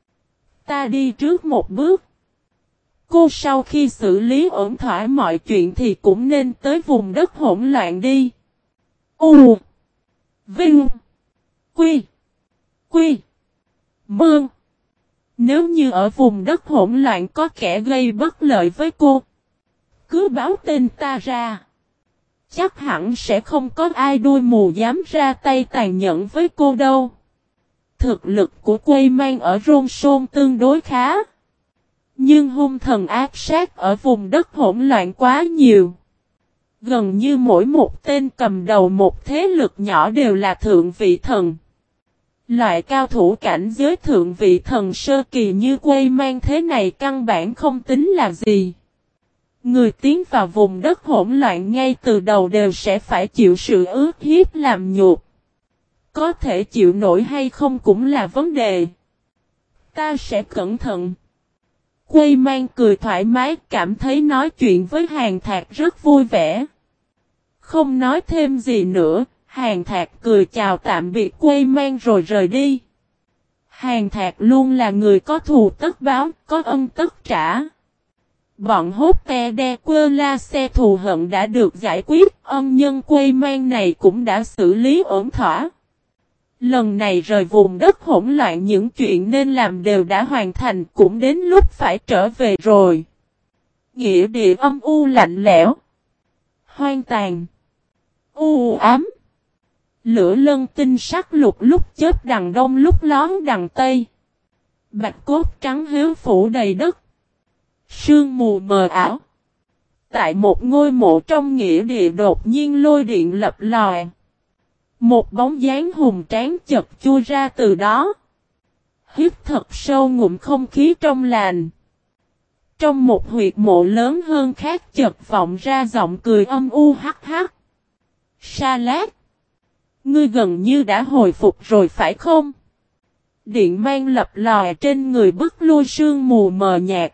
Ta đi trước một bước. Cô sau khi xử lý ổn thỏa mọi chuyện thì cũng nên tới vùng đất hỗn loạn đi. U. Vinh. Quy. Quy. Mương. Nếu như ở vùng đất hỗn loạn có kẻ gây bất lợi với cô, cứ báo tên ta ra. Chắc hẳn sẽ không có ai đuôi mù dám ra tay tàn nhẫn với cô đâu. Thực lực của Quây Mang ở Rôn Sôn tương đối khá. Nhưng hung thần ác sát ở vùng đất hỗn loạn quá nhiều. Gần như mỗi một tên cầm đầu một thế lực nhỏ đều là thượng vị thần. Loại cao thủ cảnh giới thượng vị thần sơ kỳ như Quây Mang thế này căn bản không tính là gì. Người tiến vào vùng đất hỗn loạn ngay từ đầu đều sẽ phải chịu sự ức hiếp làm nhục. Có thể chịu nổi hay không cũng là vấn đề. Ta sẽ cẩn thận. Quây Mang cười thoải mái, cảm thấy nói chuyện với Hàn Thạc rất vui vẻ. Không nói thêm gì nữa, Hàn Thạc cười chào tạm biệt Quây Mang rồi rời đi. Hàn Thạc luôn là người có thù tất báo, có ân tất trả. Bọn hốt te đe quơ la xe thù hận đã được giải quyết, ân nhân Quây Mang này cũng đã xử lý ổn thỏa. Lần này rời vùng đất hỗn loạn những chuyện nên làm đều đã hoàn thành, cũng đến lúc phải trở về rồi. Nghĩa địa âm u lạnh lẽo, hoang tàn, u ám. Lửa lân tinh sắc lục lúc chớp đằng đông lúc lón đằng tây. Bạch cốt trắng hiếu phủ đầy đất. Sương mù mờ ảo. Tại một ngôi mộ trong nghĩa địa đột nhiên lôi điện lập lòi. Một bóng dáng hùng tráng chật chui ra từ đó. Hít thật sâu ngụm không khí trong lành. Trong một huyệt mộ lớn hơn khác chợt vọng ra giọng cười âm u hắc hắc. Sa Lát. Ngươi gần như đã hồi phục rồi phải không? Điện mang lập lòi trên người bức lui sương mù mờ nhạt.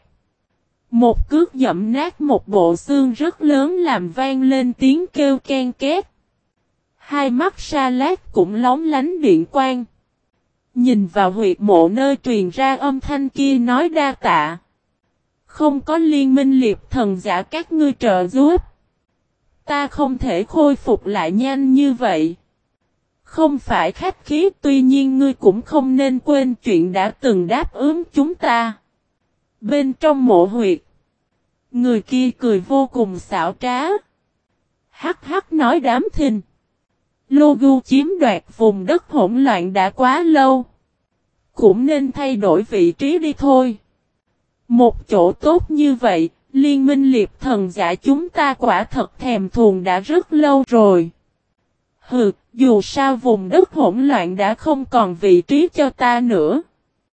Một cước dẫm nát một bộ xương rất lớn làm vang lên tiếng kêu ken két. Hai mắt Sa Lát cũng lóng lánh điện quang. Nhìn vào huyệt mộ nơi truyền ra âm thanh kia nói đa tạ. Không có liên minh liệp thần giả các ngươi trợ giúp. Ta không thể khôi phục lại nhanh như vậy. Không phải khách khí, tuy nhiên ngươi cũng không nên quên chuyện đã từng đáp ứng chúng ta. Bên trong mộ huyệt, người kia cười vô cùng xảo trá. Hắc hắc nói đám thinh. Logu chiếm đoạt vùng đất hỗn loạn đã quá lâu. Cũng nên thay đổi vị trí đi thôi. Một chỗ tốt như vậy, liên minh liệp thần giả chúng ta quả thật thèm thuồng đã rất lâu rồi. Hừ, dù sao vùng đất hỗn loạn đã không còn vị trí cho ta nữa.